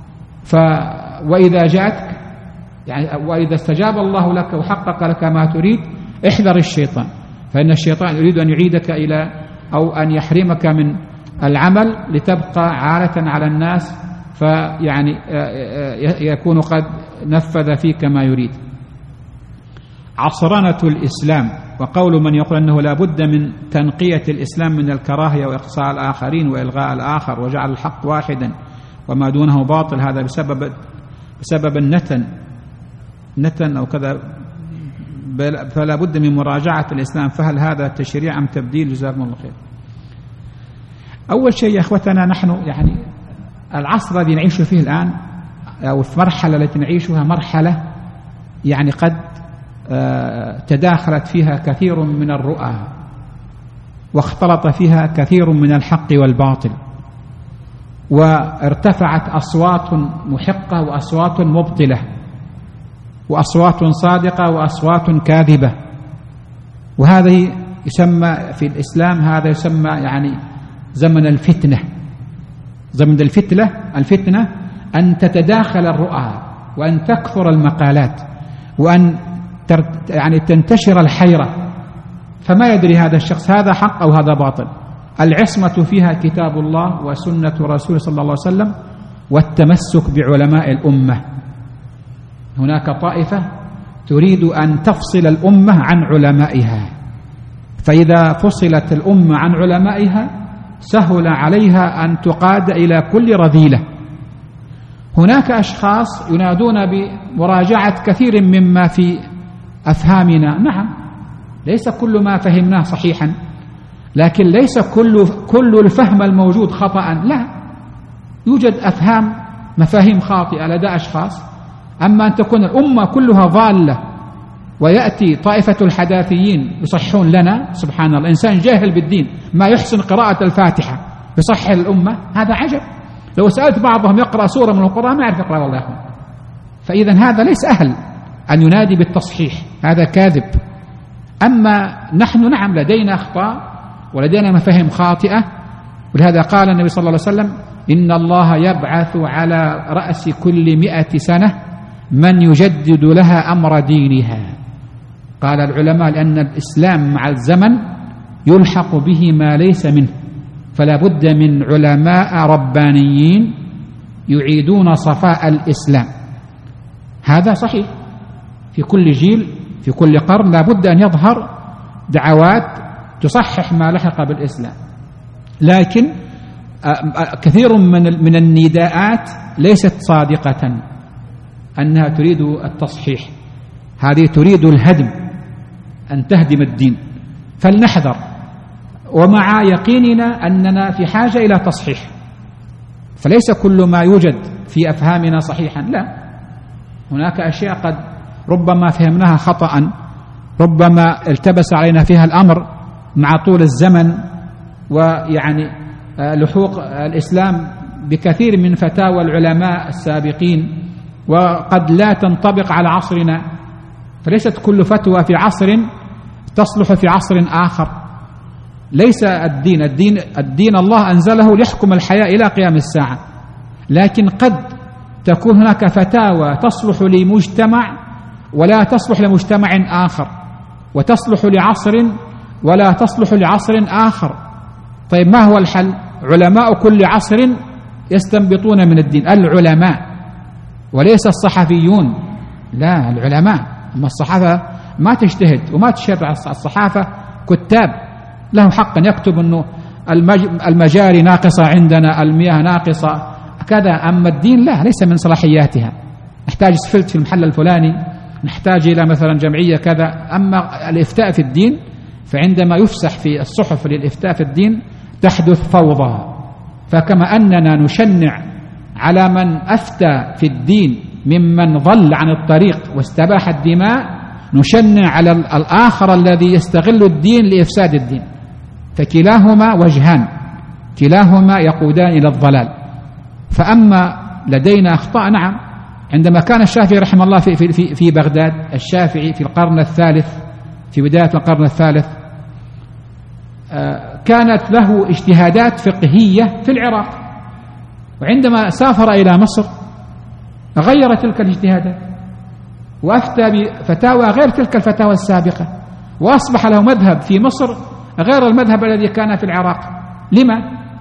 وإذا جاءتك يعني وإذا استجاب الله لك وحقق لك ما تريد احذر الشيطان، فإن الشيطان يريد أن يعيدك إلى أو أن يحرمك من العمل لتبقى عالة على الناس فيعني يكون قد نفذ فيك ما يريد. عصرنة الإسلام، وقول من يقول أنه لا بد من تنقية الإسلام من الكراهية وإقصاء الآخرين وإلغاء الآخر وجعل الحق واحدا وما دونه باطل، هذا بسبب النتن أو كذا، فلا بد من مراجعة الإسلام. فهل هذا تشريع أم تبديل؟ جزاكم الله خير. أول شيء يا أخوتنا، نحن يعني العصر الذي نعيش فيه الآن أو المرحلة التي نعيشها مرحلة يعني قد تداخلت فيها كثير من الرؤى واختلط فيها كثير من الحق والباطل، وارتفعت أصوات محقة وأصوات مبطلة وأصوات صادقة وأصوات كاذبة، وهذا يسمى في الإسلام، هذا يسمى يعني زمن الفتنة. زمن الفتنة أن تتداخل الرؤى وأن تكثر المقالات وأن يعني تنتشر الحيرة، فما يدري هذا الشخص هذا حق أو هذا باطل. العصمة فيها كتاب الله وسنة رسوله صلى الله عليه وسلم والتمسك بعلماء الأمة. هناك طائفة تريد أن تفصل الأمة عن علمائها، فإذا فصلت الأمة عن علمائها سهل عليها أن تقاد إلى كل رذيلة. هناك أشخاص ينادون بمراجعة كثير مما في أفهامنا. نعم، ليس كل ما فهمناه صحيحا، لكن ليس كل الفهم الموجود خطأ، لا، يوجد مفاهيم خاطئة لدى أشخاص. أما أن تكون الأمة كلها ضالة ويأتي طائفة الحداثيين يصحون لنا، سبحان الله، إنسان جاهل بالدين ما يحسن قراءة الفاتحة يصحح الأمة، هذا عجب. لو سألت بعضهم يقرأ سورة من القرآن ما يعرف يقرأ والله يا أخوان. فإذا هذا ليس أهل أن ينادي بالتصحيح، هذا كاذب. أما نحن نعم لدينا أخطاء ولدينا مفاهيم خاطئة، ولهذا قال النبي صلى الله عليه وسلم: إن الله يبعث على رأس كل 100 سنة من يجدد لها أمر دينها. قال العلماء لأن الإسلام مع الزمن يلحق به ما ليس منه، فلا بد من علماء ربانيين يعيدون صفاء الإسلام. هذا صحيح، في كل جيل في كل قرن لا بد أن يظهر دعوات تصحح ما لحق بالإسلام، لكن كثير من النداءات ليست صادقة أنها تريد التصحيح، هذه تريد الهدم، أن تهدم الدين. فلنحذر، ومع يقيننا أننا في حاجة إلى تصحيح، فليس كل ما يوجد في أفهامنا صحيحا، لا، هناك أشياء قد ربما فهمناها خطأ، ربما التبس علينا فيها الأمر مع طول الزمن ويعني لحوق الإسلام بكثير من فتاوى العلماء السابقين، وقد لا تنطبق على عصرنا، فليست كل فتوى في عصر تصلح في عصر آخر. ليس الدين الله أنزله ليحكم الحياة إلى قيام الساعة، لكن قد تكون هناك فتاوى تصلح لمجتمع ولا تصلح لمجتمع آخر، وتصلح لعصر ولا تصلح لعصر آخر. طيب ما هو الحل؟ علماء كل عصر يستنبطون من الدين، العلماء وليس الصحفيون، لا، العلماء. أما الصحافة ما تجتهد وما تشرع، الصحافة كتاب له حق يكتب أنه المجاري ناقصة عندنا، المياه ناقصة كذا. أما الدين لا، ليس من صلاحياتها. نحتاج سفلت في المحل الفلاني، نحتاج إلى مثلا جمعية كذا. أما الإفتاء في الدين فعندما يفسح في الصحف للإفتاء في الدين تحدث فوضى. فكما أننا نشنع على من أفتى في الدين ممن ضل عن الطريق واستباح الدماء، نشنع على الآخر الذي يستغل الدين لإفساد الدين. فكلاهما وجهان، كلاهما يقودان إلى الضلال. فأما لدينا أخطاء، نعم، عندما كان الشافعي رحمه الله في بغداد، الشافعي في القرن الثالث، في بداية القرن الثالث، كانت له اجتهادات فقهية في العراق، وعندما سافر إلى مصر غير تلك الاجتهادات وأفتى بفتاوى غير تلك الفتاوى السابقة، وأصبح له مذهب في مصر غير المذهب الذي كان في العراق. لما؟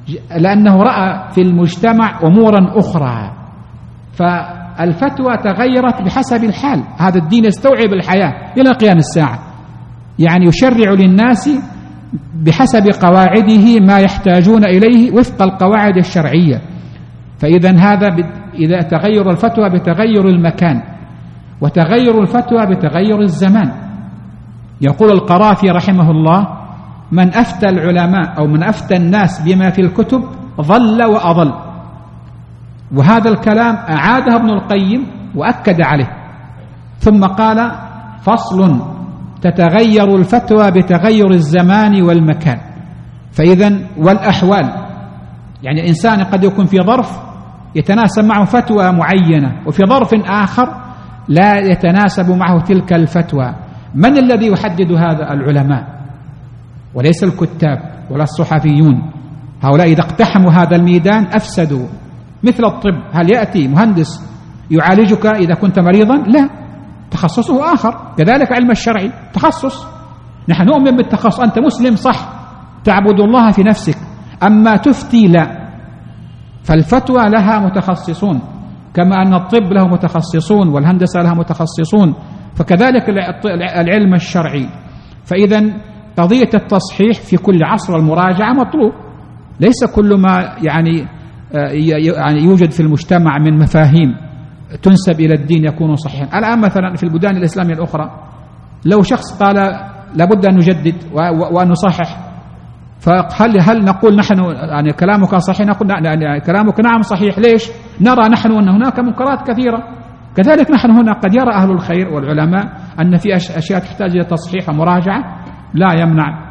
لأنه رأى في المجتمع أمورا أخرى، فالفتوى تغيرت بحسب الحال. هذا الدين يستوعب الحياة إلى قيام الساعة، يعني يشرع للناس بحسب قواعده ما يحتاجون إليه وفق القواعد الشرعية. فإذا هذا إذا تغير الفتوى بتغير المكان، وتغير الفتوى بتغير الزمان. يقول القرافي رحمه الله: من أفتى العلماء أو من أفتى الناس بما في الكتب ضل وأضل. وهذا الكلام أعاده ابن القيم وأكد عليه، ثم قال: فصل: تتغير الفتوى بتغير الزمان والمكان. فإذا والأحوال، يعني الإنسان قد يكون في ظرف يتناسب معه فتوى معينة، وفي ظرف آخر لا يتناسب معه تلك الفتوى. من الذي يحدد هذا؟ العلماء، وليس الكتاب ولا الصحفيون. هؤلاء إذا اقتحموا هذا الميدان أفسدوا. مثل الطب، هل يأتي مهندس يعالجك إذا كنت مريضا؟ لا، تخصصه آخر. كذلك علم الشرعي تخصص، نحن نؤمن بالتخصص. أنت مسلم صح، تعبد الله في نفسك، أما تفتي لا. فالفتوى لها متخصصون، كما أن الطب له متخصصون والهندسة لها متخصصون، فكذلك العلم الشرعي. فإذا قضية التصحيح في كل عصر المراجعة مطلوب. ليس كل ما يعني يوجد في المجتمع من مفاهيم تنسب إلى الدين يكون صحيحا. الآن مثلا في البلدان الإسلامية الأخرى لو شخص قال لابد أن نجدد وأن نصحح، فهل نقول نحن يعني كلامك صحيح؟ نقول يعني كلامك نعم صحيح. ليش؟ نرى نحن أن هناك منكرات كثيرة. كذلك نحن هنا قد يرى أهل الخير والعلماء أن في أشياء تحتاج إلى تصحيح ومراجعة، لا يمنع.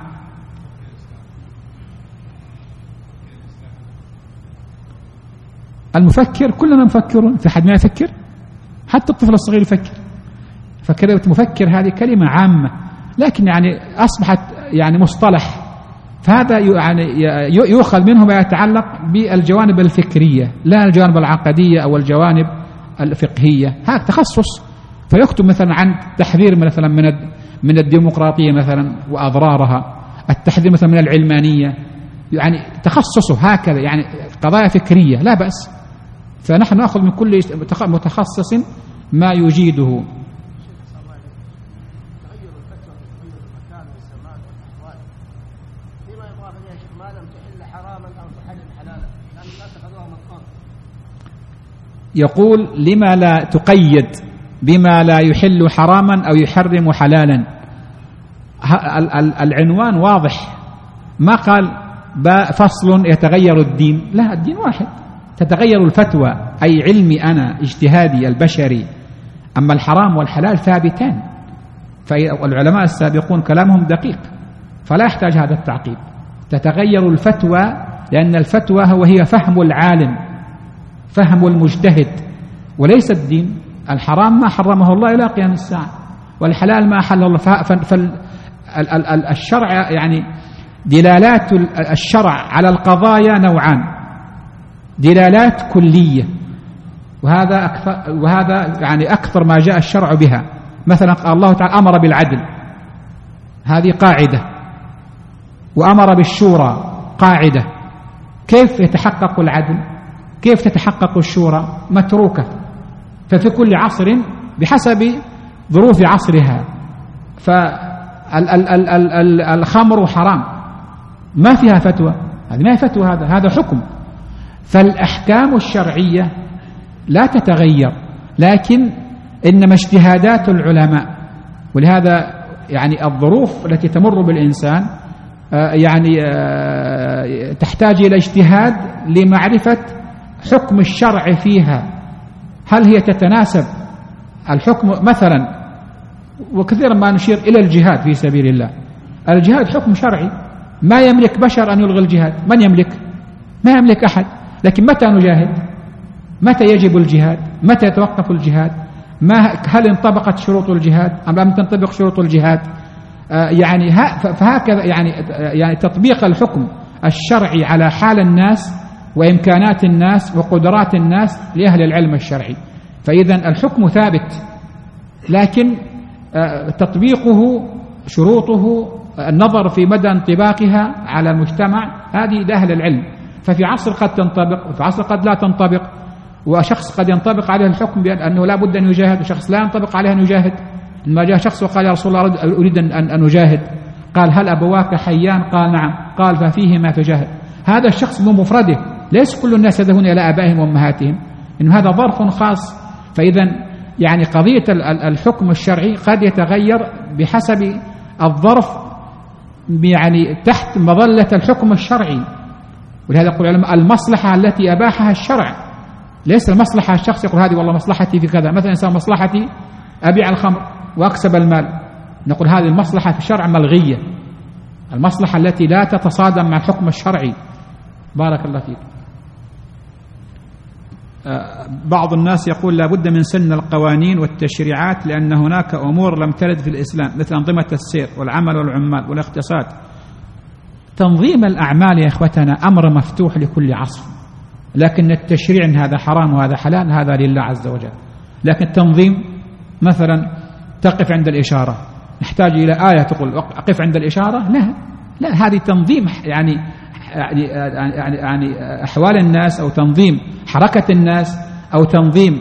المفكر كلنا مفكرون، في حد ما يفكر؟ حتى الطفل الصغير يفكر. فكلمة مفكر هذه كلمة عامة، لكن يعني أصبحت يعني مصطلح. فهذا يعني يؤخذ منه ما يتعلق بالجوانب الفكرية، لا الجوانب العقدية أو الجوانب الفقهية. هذا تخصص. فيكتب مثلا عن تحذير مثلا من الديمقراطية مثلا وأضرارها، التحذير مثلا من العلمانية، يعني تخصصه هكذا، يعني قضايا فكرية لا بأس. فنحن نأخذ من كل متخصص ما يجيده. يقول: لما لا تقيد بما لا يحل حراما أو يحرم حلالا؟ العنوان واضح، ما قال فصل يتغير الدين، لا، الدين واحد، تتغير الفتوى أي علمي أنا اجتهادي البشري، أما الحرام والحلال ثابتان. فالعلماء السابقون كلامهم دقيق، فلا يحتاج هذا التعقيب. تتغير الفتوى لأن الفتوى هي فهم العالم، فهم المجتهد، وليس الدين. الحرام ما حرمه الله إلى قيام الساعة، والحلال ما حل الله. فالشرع يعني دلالات الشرع على القضايا نوعان: دلالات كلية، وهذا يعني أكثر ما جاء الشرع بها. مثلا الله تعالى أمر بالعدل، هذه قاعدة، وأمر بالشورى قاعدة. كيف يتحقق العدل؟ كيف تتحقق الشورى؟ متروكة. ففي كل عصر بحسب ظروف عصرها. فالخمر حرام، ما فيها فتوى، هذه ما هي فتوى، هذا حكم. فالأحكام الشرعية لا تتغير، لكن إنما اجتهادات العلماء. ولهذا يعني الظروف التي تمر بالإنسان يعني تحتاج إلى اجتهاد لمعرفة حكم الشرع فيها، هل هي تتناسب الحكم مثلا. وكثيرا ما نشير إلى الجهاد في سبيل الله. الجهاد حكم شرعي، ما يملك بشر أن يلغي الجهاد. من يملك؟ ما يملك أحد. لكن متى نجاهد؟ متى يجب الجهاد؟ متى يتوقف الجهاد؟ هل انطبقت شروط الجهاد أم لم تنطبق شروط الجهاد؟ يعني فهكذا يعني تطبيق الحكم الشرعي على حال الناس وإمكانات الناس وقدرات الناس لأهل العلم الشرعي. فإذا الحكم ثابت، لكن تطبيقه شروطه النظر في مدى انطباقها على المجتمع، هذه لأهل العلم. ففي عصر قد تنطبق وفي عصر قد لا تنطبق، وشخص قد ينطبق عليه الحكم بأنه لا بد أن يجاهد، وشخص لا ينطبق عليه أن يجاهد. لما جاء شخص وقال يا رسول الله أريد أن أجاهد، قال هل أبواك حيان؟ قال نعم، قال ففيهما فجاهد. هذا الشخص بمفرده، ليس كل الناس يذهبون إلى آبائهم وأمهاتهم، إن هذا ظرف خاص. فإذا يعني قضية الحكم الشرعي قد يتغير بحسب الظرف، يعني تحت مظلة الحكم الشرعي. ولهذا يقول العلماء المصلحة التي أباحها الشرع، ليس المصلحة الشخص يقول هذه والله مصلحتي في كذا. مثلا إنسان مصلحتي أبيع الخمر وأكسب المال، نقول هذه المصلحة في الشرع ملغية، المصلحة التي لا تتصادم مع الحكم الشرعي. بارك الله فيك. بعض الناس يقول لا بد من سن القوانين والتشريعات، لأن هناك أمور لم ترد في الإسلام مثل أنظمة السير والعمل والعمال والاقتصاد. تنظيم الأعمال يا إخوتنا أمر مفتوح لكل عصر، لكن التشريع إن هذا حرام وهذا حلال هذا لله عز وجل. لكن التنظيم مثلا تقف عند الإشارة، نحتاج إلى آية تقول أقف عند الإشارة؟ لا، هذه تنظيم يعني أحوال الناس، أو تنظيم حركة الناس، أو تنظيم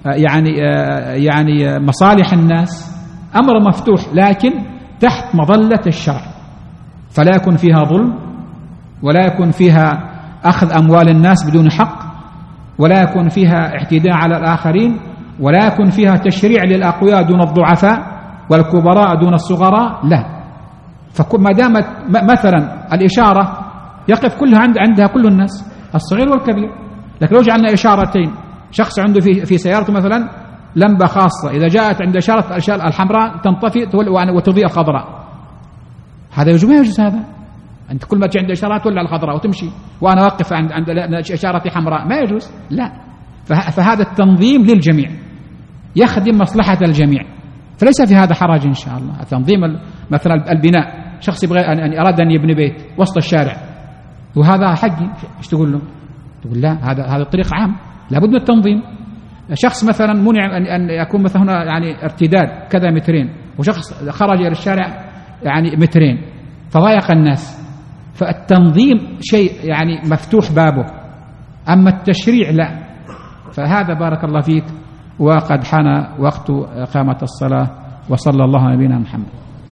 يعني مصالح الناس. أمر مفتوح لكن تحت مظلة الشرع، فلا يكون فيها ظلم، ولا يكون فيها أخذ أموال الناس بدون حق، ولا يكون فيها اعتداء على الآخرين، ولا يكون فيها تشريع للأقوياء دون الضعفاء والكبراء دون الصغراء. لا، فما دامت مثلا الإشارة يقف كلها عندها كل الناس الصغير والكبير. لكن لو جعلنا إشارتين، شخص عنده في سيارته مثلا لمبة خاصة، إذا جاءت عند إشارة الحمراء تنطفئ وتضيء الخضراء، هذا يجوز ما يجوز؟ هذا أنت كل ما تجي عند إشارات تولع الخضراء وتمشي، وأنا واقف عند إشارتي حمراء، ما يجوز. لا، فهذا التنظيم للجميع يخدم مصلحة الجميع، فليس في هذا حرج إن شاء الله. تنظيم مثلا البناء، شخص يبغى أن أراد أن يبني بيت وسط الشارع وهذا حقي، إيش تقول له؟ تقول لا، هذا طريق عام لابد من التنظيم. شخص مثلا منع أن يكون مثلا هنا يعني ارتداد كذا مترين، وشخص خرج إلى الشارع يعني مترين فضايق الناس. فالتنظيم شيء يعني مفتوح بابه، أما التشريع لا. فهذا بارك الله فيك. وقد حان وقت إقامة الصلاة، وصلى الله على نبينا محمد.